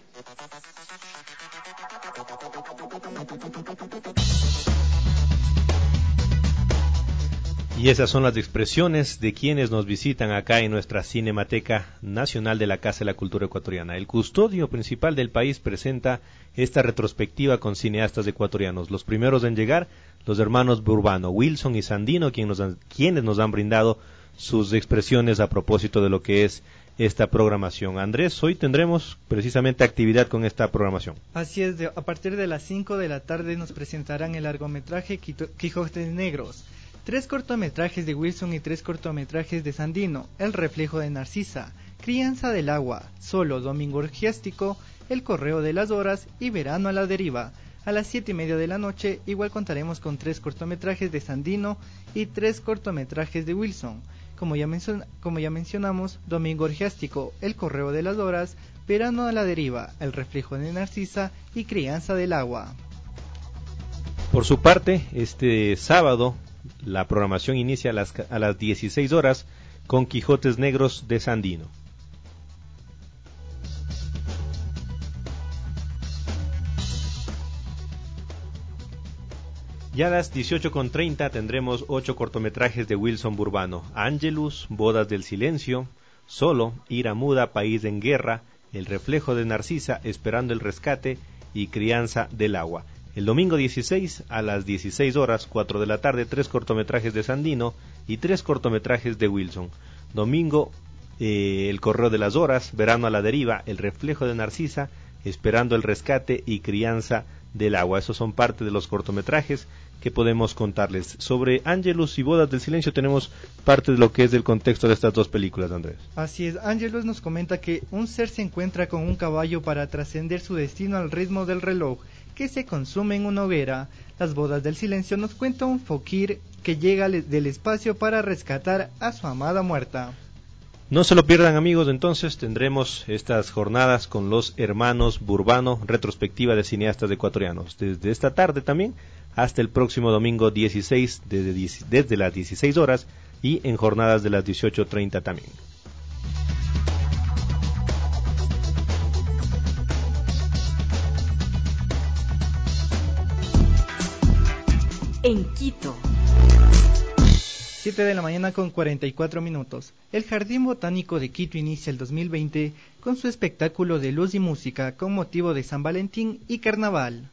Y esas son las expresiones de quienes nos visitan acá en nuestra Cinemateca Nacional de la Casa de la Cultura Ecuatoriana. El custodio principal del país presenta esta retrospectiva con cineastas ecuatorianos. Los primeros en llegar, los hermanos Burbano, Wilson y Sandino, quienes nos han, quienes nos han brindado sus expresiones a propósito de lo que es esta programación. Andrés, hoy tendremos precisamente actividad con esta programación. Así es, de, a partir de las cinco de la tarde nos presentarán el largometraje Quijotes Negros, tres cortometrajes de Wilson y tres cortometrajes de Sandino, El reflejo de Narcisa, Crianza del agua, Solo, Domingo orgiástico, El correo de las horas y Verano a la deriva. A las siete y media de la noche igual contaremos con tres cortometrajes de Sandino y tres cortometrajes de Wilson. Como ya, mencion- como ya mencionamos, Domingo orgiástico, El correo de las horas, Verano a la deriva, El reflejo de Narcisa y Crianza del agua. Por su parte, este sábado la programación inicia a las, a las dieciséis horas con Quijotes Negros de Sandino. Ya a las dieciocho con treinta tendremos ocho cortometrajes de Wilson Burbano: Angelus, Bodas del Silencio, Solo, Ira Muda, País en Guerra, El reflejo de Narcisa, Esperando el rescate y Crianza del agua. El domingo dieciséis a las dieciséis horas, cuatro de la tarde, tres cortometrajes de Sandino y tres cortometrajes de Wilson. Domingo, eh, El correo de las horas, Verano a la deriva, El reflejo de Narcisa, Esperando el rescate y Crianza del agua. Esos son parte de los cortometrajes que podemos contarles. Sobre Angelus y Bodas del Silencio tenemos parte de lo que es el contexto de estas dos películas, Andrés. Así es, Angelus nos comenta que un ser se encuentra con un caballo para trascender su destino al ritmo del reloj que se consume en una hoguera. Las Bodas del Silencio nos cuenta un fakir que llega del espacio para rescatar a su amada muerta. No se lo pierdan, amigos, entonces tendremos estas jornadas con los hermanos Burbano, retrospectiva de cineastas ecuatorianos, desde esta tarde también hasta el próximo domingo dieciséis, desde, desde las dieciséis horas y en jornadas de las dieciocho treinta también. en Quito. siete de la mañana con cuarenta y cuatro minutos. El Jardín Botánico de Quito inicia el dos mil veinte con su espectáculo de luz y música con motivo de San Valentín y Carnaval.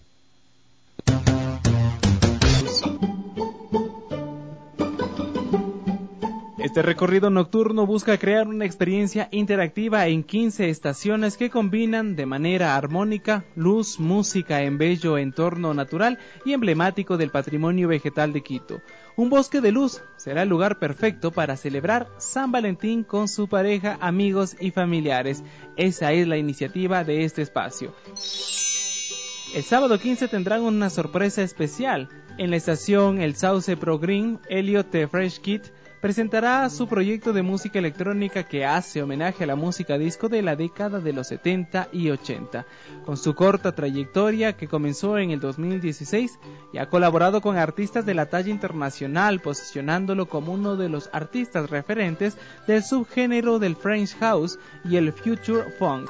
Este recorrido nocturno busca crear una experiencia interactiva en quince estaciones que combinan de manera armónica luz, música en bello entorno natural y emblemático del patrimonio vegetal de Quito. Un bosque de luz será el lugar perfecto para celebrar San Valentín con su pareja, amigos y familiares. Esa es la iniciativa de este espacio. El sábado quince tendrán una sorpresa especial. En la estación El Sauce Pro Green, Elliot The Fresh Kid presentará su proyecto de música electrónica que hace homenaje a la música disco de la década de los setenta y ochenta. Con su corta trayectoria que comenzó en el dos mil dieciséis y ha colaborado con artistas de la talla internacional, posicionándolo como uno de los artistas referentes del subgénero del French House y el Future Funk.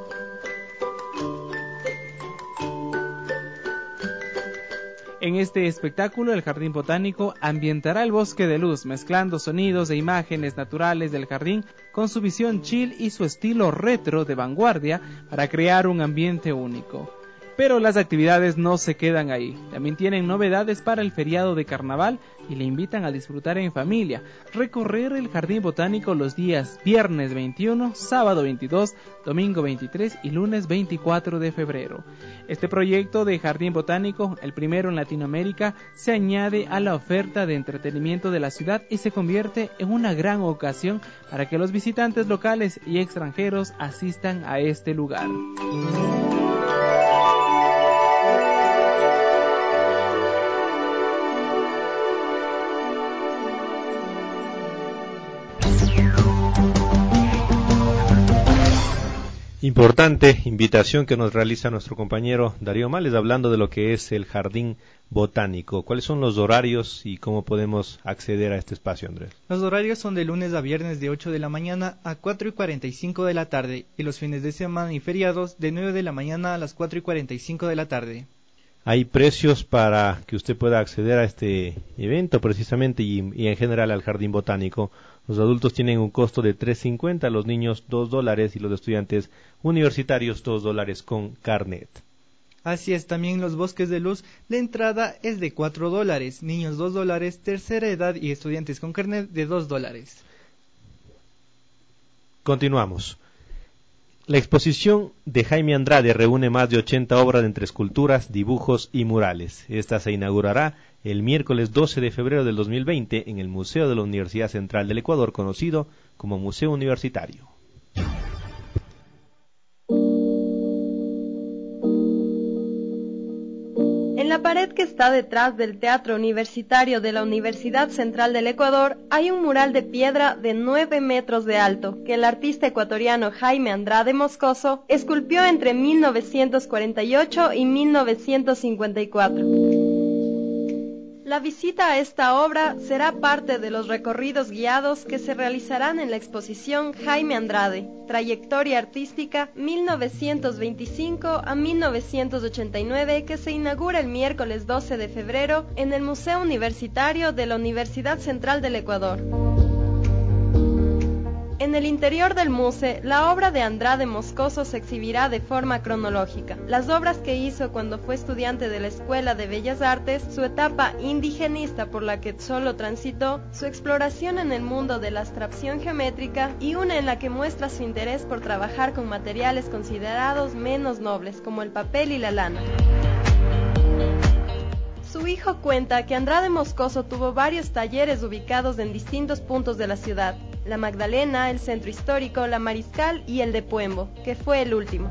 En este espectáculo, el Jardín Botánico ambientará el bosque de luz, mezclando sonidos e imágenes naturales del jardín con su visión chill y su estilo retro de vanguardia para crear un ambiente único. Pero las actividades no se quedan ahí, también tienen novedades para el feriado de carnaval y le invitan a disfrutar en familia, recorrer el Jardín Botánico los días viernes veintiuno, sábado veintidós, domingo veintitrés y lunes veinticuatro de febrero. Este proyecto de Jardín Botánico, el primero en Latinoamérica, se añade a la oferta de entretenimiento de la ciudad y se convierte en una gran ocasión para que los visitantes locales y extranjeros asistan a este lugar. Importante invitación que nos realiza nuestro compañero Darío Males hablando de lo que es el Jardín Botánico. ¿Cuáles son los horarios y cómo podemos acceder a este espacio, Andrés? Los horarios son de lunes a viernes de ocho de la mañana a cuatro y cuarenta y cinco de la tarde y los fines de semana y feriados de nueve de la mañana a las cuatro y cuarenta y cinco de la tarde. Hay precios para que usted pueda acceder a este evento precisamente y, y en general al Jardín Botánico. Los adultos tienen un costo de tres cincuenta, los niños dos dólares y los estudiantes universitarios dos dólares con carnet. Así es, también los bosques de luz, la entrada es de cuatro dólares, niños dos dólares, tercera edad y estudiantes con carnet de dos dólares. Continuamos. La exposición de Jaime Andrade reúne más de ochenta obras entre esculturas, dibujos y murales. Esta se inaugurará el miércoles doce de febrero del dos mil veinte en el Museo de la Universidad Central del Ecuador, conocido como Museo Universitario. En la pared que está detrás del Teatro Universitario de la Universidad Central del Ecuador hay un mural de piedra de nueve metros de alto que el artista ecuatoriano Jaime Andrade Moscoso esculpió entre mil novecientos cuarenta y ocho y mil novecientos cincuenta y cuatro. La visita a esta obra será parte de los recorridos guiados que se realizarán en la exposición Jaime Andrade, Trayectoria Artística mil novecientos veinticinco a mil novecientos ochenta y nueve, que se inaugura el miércoles doce de febrero en el Museo Universitario de la Universidad Central del Ecuador. En el interior del museo, la obra de Andrade Moscoso se exhibirá de forma cronológica. Las obras que hizo cuando fue estudiante de la Escuela de Bellas Artes, su etapa indigenista por la que solo transitó, su exploración en el mundo de la abstracción geométrica y una en la que muestra su interés por trabajar con materiales considerados menos nobles, como el papel y la lana. Su hijo cuenta que Andrade Moscoso tuvo varios talleres ubicados en distintos puntos de la ciudad: La Magdalena, el Centro Histórico, La Mariscal y el de Puembo, que fue el último.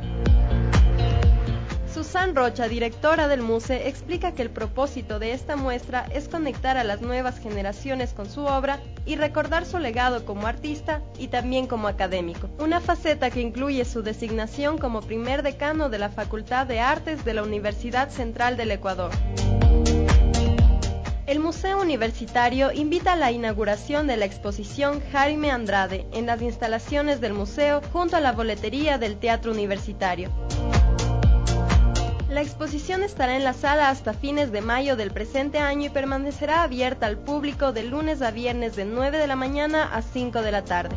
Susan Rocha, directora del museo, explica que el propósito de esta muestra es conectar a las nuevas generaciones con su obra y recordar su legado como artista y también como académico, una faceta que incluye su designación como primer decano de la Facultad de Artes de la Universidad Central del Ecuador. El Museo Universitario invita a la inauguración de la exposición Jaime Andrade en las instalaciones del museo junto a la boletería del Teatro Universitario. La exposición estará en la sala hasta fines de mayo del presente año y permanecerá abierta al público de lunes a viernes de nueve de la mañana a cinco de la tarde.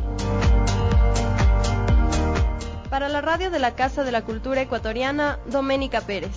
Para la radio de la Casa de la Cultura Ecuatoriana, Doménica Pérez.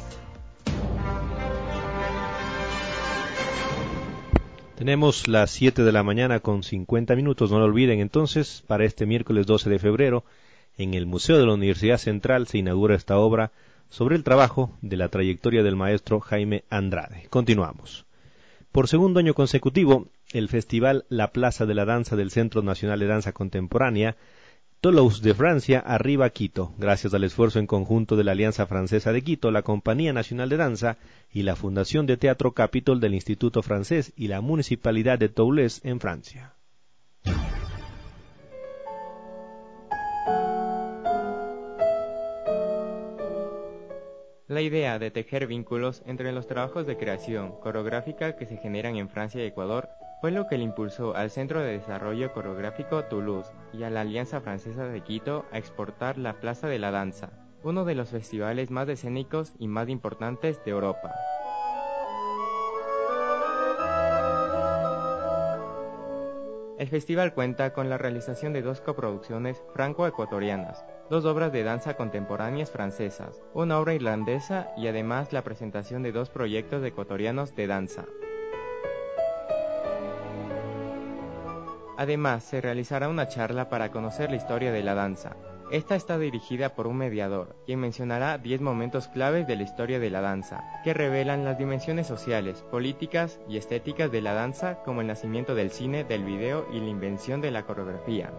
Tenemos las siete de la mañana con cincuenta minutos, no lo olviden entonces, para este miércoles doce de febrero, en el Museo de la Universidad Central se inaugura esta obra sobre el trabajo de la trayectoria del maestro Jaime Andrade. Continuamos. Por segundo año consecutivo, el festival La Plaza de la Danza del Centro Nacional de Danza Contemporánea Toulouse de Francia arriba a Quito, gracias al esfuerzo en conjunto de la Alianza Francesa de Quito, la Compañía Nacional de Danza y la Fundación de Teatro Capitol del Instituto Francés y la Municipalidad de Toulouse en Francia. La idea de tejer vínculos entre los trabajos de creación coreográfica que se generan en Francia y Ecuador fue lo que le impulsó al Centro de Desarrollo Coreográfico Toulouse y a la Alianza Francesa de Quito a exportar la Plaza de la Danza, uno de los festivales más escénicos y más importantes de Europa. El festival cuenta con la realización de dos coproducciones franco-ecuatorianas, dos obras de danza contemporáneas francesas, una obra irlandesa y además la presentación de dos proyectos ecuatorianos de danza. Además, se realizará una charla para conocer la historia de la danza. Esta está dirigida por un mediador, quien mencionará diez momentos claves de la historia de la danza, que revelan las dimensiones sociales, políticas y estéticas de la danza, como el nacimiento del cine, del video y la invención de la coreografía.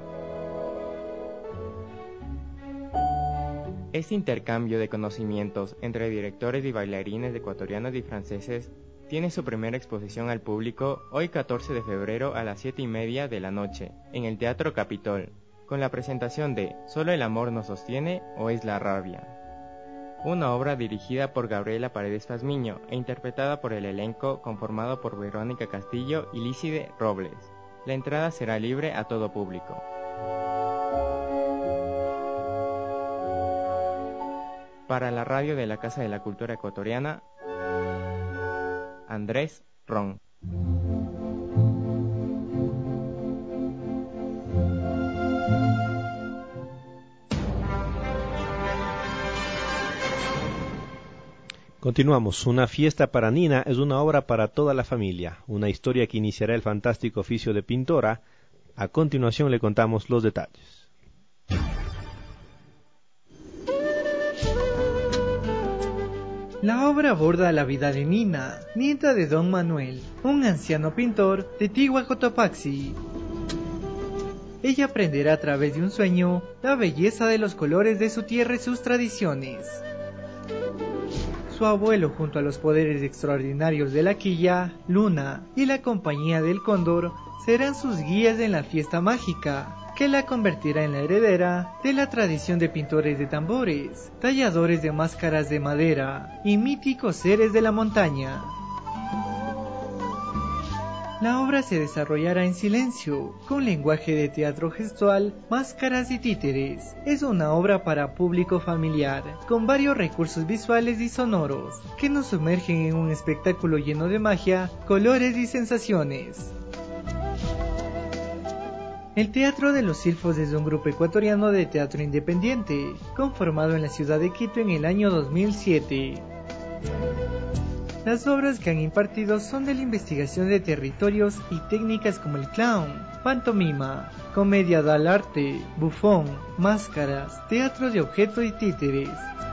Este intercambio de conocimientos entre directores y bailarines ecuatorianos y franceses tiene su primera exposición al público hoy catorce de febrero a las siete y media de la noche, en el Teatro Capitol, con la presentación de ¿Solo el amor nos sostiene o es la rabia?, una obra dirigida por Gabriela Paredes Pazmiño e interpretada por el elenco conformado por Verónica Castillo y Lícide Robles. La entrada será libre a todo público. Para la radio de la Casa de la Cultura Ecuatoriana, Andrés Ron. Continuamos. Una fiesta para Nina es una obra para toda la familia, una historia que iniciará el fantástico oficio de pintora. A continuación le contamos los detalles. La obra aborda la vida de Nina, nieta de Don Manuel, un anciano pintor de Tihuacotopaxi. Ella aprenderá a través de un sueño la belleza de los colores de su tierra y sus tradiciones. Su abuelo, junto a los poderes extraordinarios de la quilla, Luna y la compañía del cóndor, serán sus guías en la fiesta mágica, que la convertirá en la heredera de la tradición de pintores de tambores, talladores de máscaras de madera y míticos seres de la montaña. La obra se desarrollará en silencio, con lenguaje de teatro gestual, máscaras y títeres. Es una obra para público familiar, con varios recursos visuales y sonoros, que nos sumergen en un espectáculo lleno de magia, colores y sensaciones. El Teatro de los Silfos es un grupo ecuatoriano de teatro independiente, conformado en la ciudad de Quito en el año dos mil siete. Las obras que han impartido son de la investigación de territorios y técnicas como el clown, pantomima, comedia del arte, bufón, máscaras, teatro de objetos y títeres.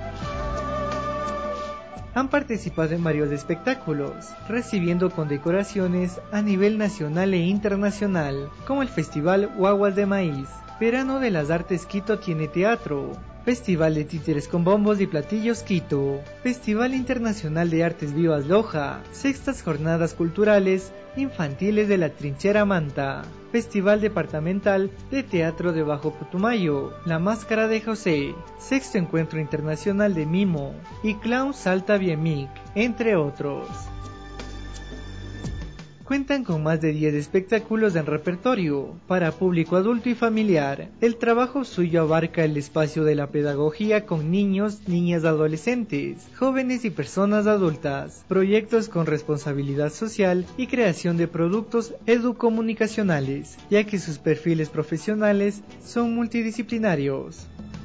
Han participado en varios espectáculos, recibiendo condecoraciones a nivel nacional e internacional, como el Festival Guaguas de Maíz, Verano de las Artes Quito tiene teatro, Festival de Títeres con Bombos y Platillos Quito, Festival Internacional de Artes Vivas Loja, Sextas Jornadas Culturales Infantiles de la Trinchera Manta, Festival Departamental de Teatro de Bajo Putumayo, La Máscara de José, Sexto Encuentro Internacional de Mimo y Clown Salta Biemic, entre otros. Cuentan con más de diez espectáculos en repertorio para público adulto y familiar. El trabajo suyo abarca el espacio de la pedagogía con niños, niñas, adolescentes, jóvenes y personas adultas, proyectos con responsabilidad social y creación de productos educomunicacionales, ya que sus perfiles profesionales son multidisciplinarios.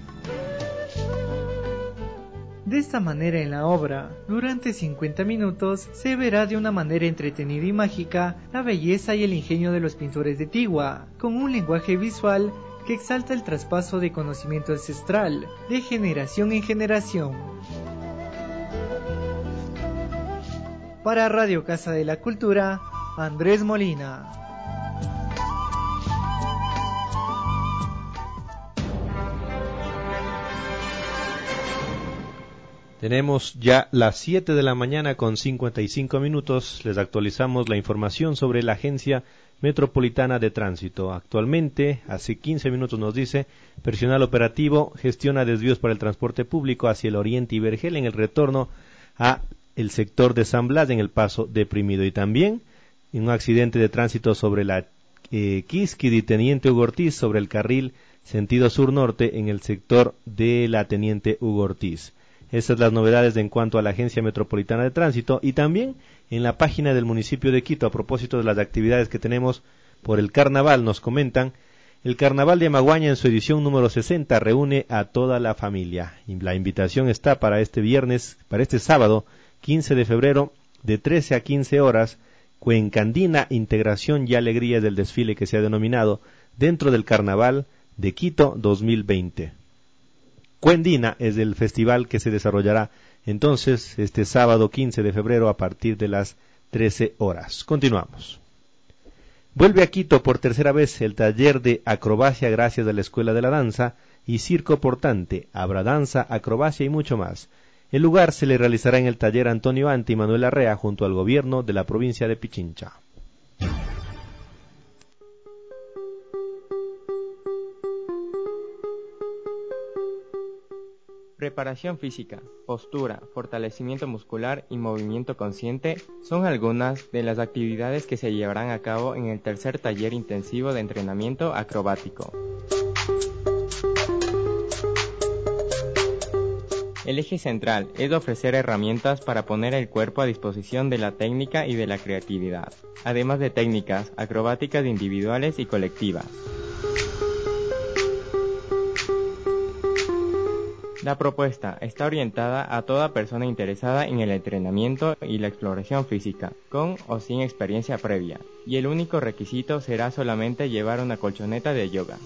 De esta manera en la obra, durante cincuenta minutos, se verá de una manera entretenida y mágica la belleza y el ingenio de los pintores de Tigua, con un lenguaje visual que exalta el traspaso de conocimiento ancestral, de generación en generación. Para Radio Casa de la Cultura, Andrés Molina. Tenemos ya las siete de la mañana con cincuenta y cinco minutos. Les actualizamos la información sobre la Agencia Metropolitana de Tránsito. Actualmente, hace quince minutos nos dice, personal operativo gestiona desvíos para el transporte público hacia el oriente y Vergel en el retorno a el sector de San Blas en el paso deprimido. Y también en un accidente de tránsito sobre la eh, Quisquidi Teniente Hugo Ortiz sobre el carril sentido sur-norte en el sector de la Teniente Hugo Ortiz. Estas son las novedades de en cuanto a la Agencia Metropolitana de Tránsito y también en la página del municipio de Quito a propósito de las actividades que tenemos por el carnaval. Nos comentan, el carnaval de Amaguaña en su edición número sesenta reúne a toda la familia. Y la invitación está para este viernes, para este sábado quince de febrero de trece a quince horas, Cuencandina, integración y alegría del desfile que se ha denominado dentro del carnaval de Quito dos mil veinte. Cuendina es el festival que se desarrollará entonces este sábado quince de febrero a partir de las trece horas. Continuamos. Vuelve a Quito por tercera vez el taller de acrobacia gracias a la Escuela de la Danza y Circo Portante. Habrá danza, acrobacia y mucho más. El lugar se le realizará en el taller Antonio Ante y Manuel Arrea junto al gobierno de la provincia de Pichincha. Preparación física, postura, fortalecimiento muscular y movimiento consciente son algunas de las actividades que se llevarán a cabo en el tercer taller intensivo de entrenamiento acrobático. El eje central es ofrecer herramientas para poner el cuerpo a disposición de la técnica y de la creatividad, además de técnicas acrobáticas individuales y colectivas. La propuesta está orientada a toda persona interesada en el entrenamiento y la exploración física, con o sin experiencia previa, y el único requisito será solamente llevar una colchoneta de yoga.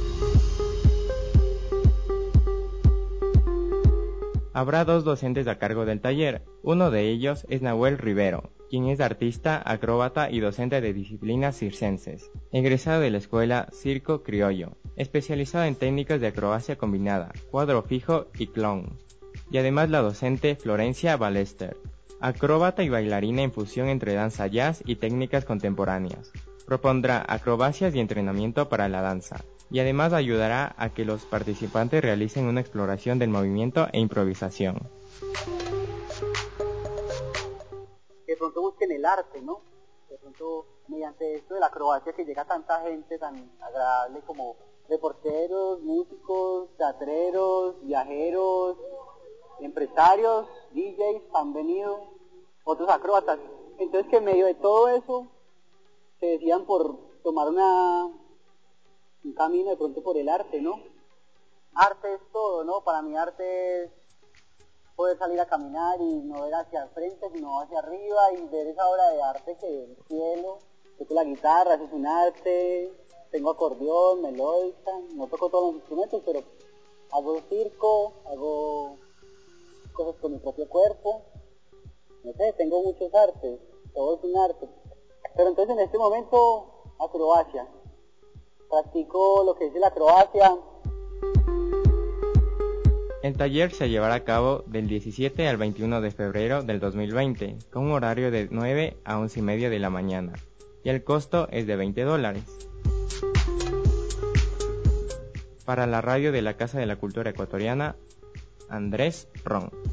Habrá dos docentes a cargo del taller, uno de ellos es Nahuel Rivero, quien es artista, acróbata y docente de disciplinas circenses, egresado de la escuela Circo Criollo, especializado en técnicas de acrobacia combinada, cuadro fijo y clown, y además la docente Florencia Ballester, acróbata y bailarina en fusión entre danza jazz y técnicas contemporáneas. Propondrá acrobacias y entrenamiento para la danza, y además ayudará a que los participantes realicen una exploración del movimiento e improvisación. De pronto busquen el arte, ¿no? De pronto, mediante esto de la acrobacia que llega a tanta gente tan agradable como reporteros, músicos, teatreros, viajeros, empresarios, D Js han venido, otros acróbatas. Entonces que en medio de todo eso se decían por tomar una un camino de pronto por el arte, ¿no? Arte es todo, ¿no? Para mí arte es poder salir a caminar y no ver hacia el frente, sino hacia arriba y ver esa obra de arte que el cielo, toco la guitarra, eso es un arte, tengo acordeón, melódica, no toco todos los instrumentos, pero hago circo, hago cosas con mi propio cuerpo, no sé, tengo muchos artes, todo es un arte. Pero entonces en este momento, acrobacia. Practico lo que es la acrobacia. El taller se llevará a cabo del diecisiete al veintiuno de febrero del dos mil veinte, con un horario de nueve a once y media de la mañana, y el costo es de veinte dólares. Para la radio de la Casa de la Cultura Ecuatoriana, Andrés Ron.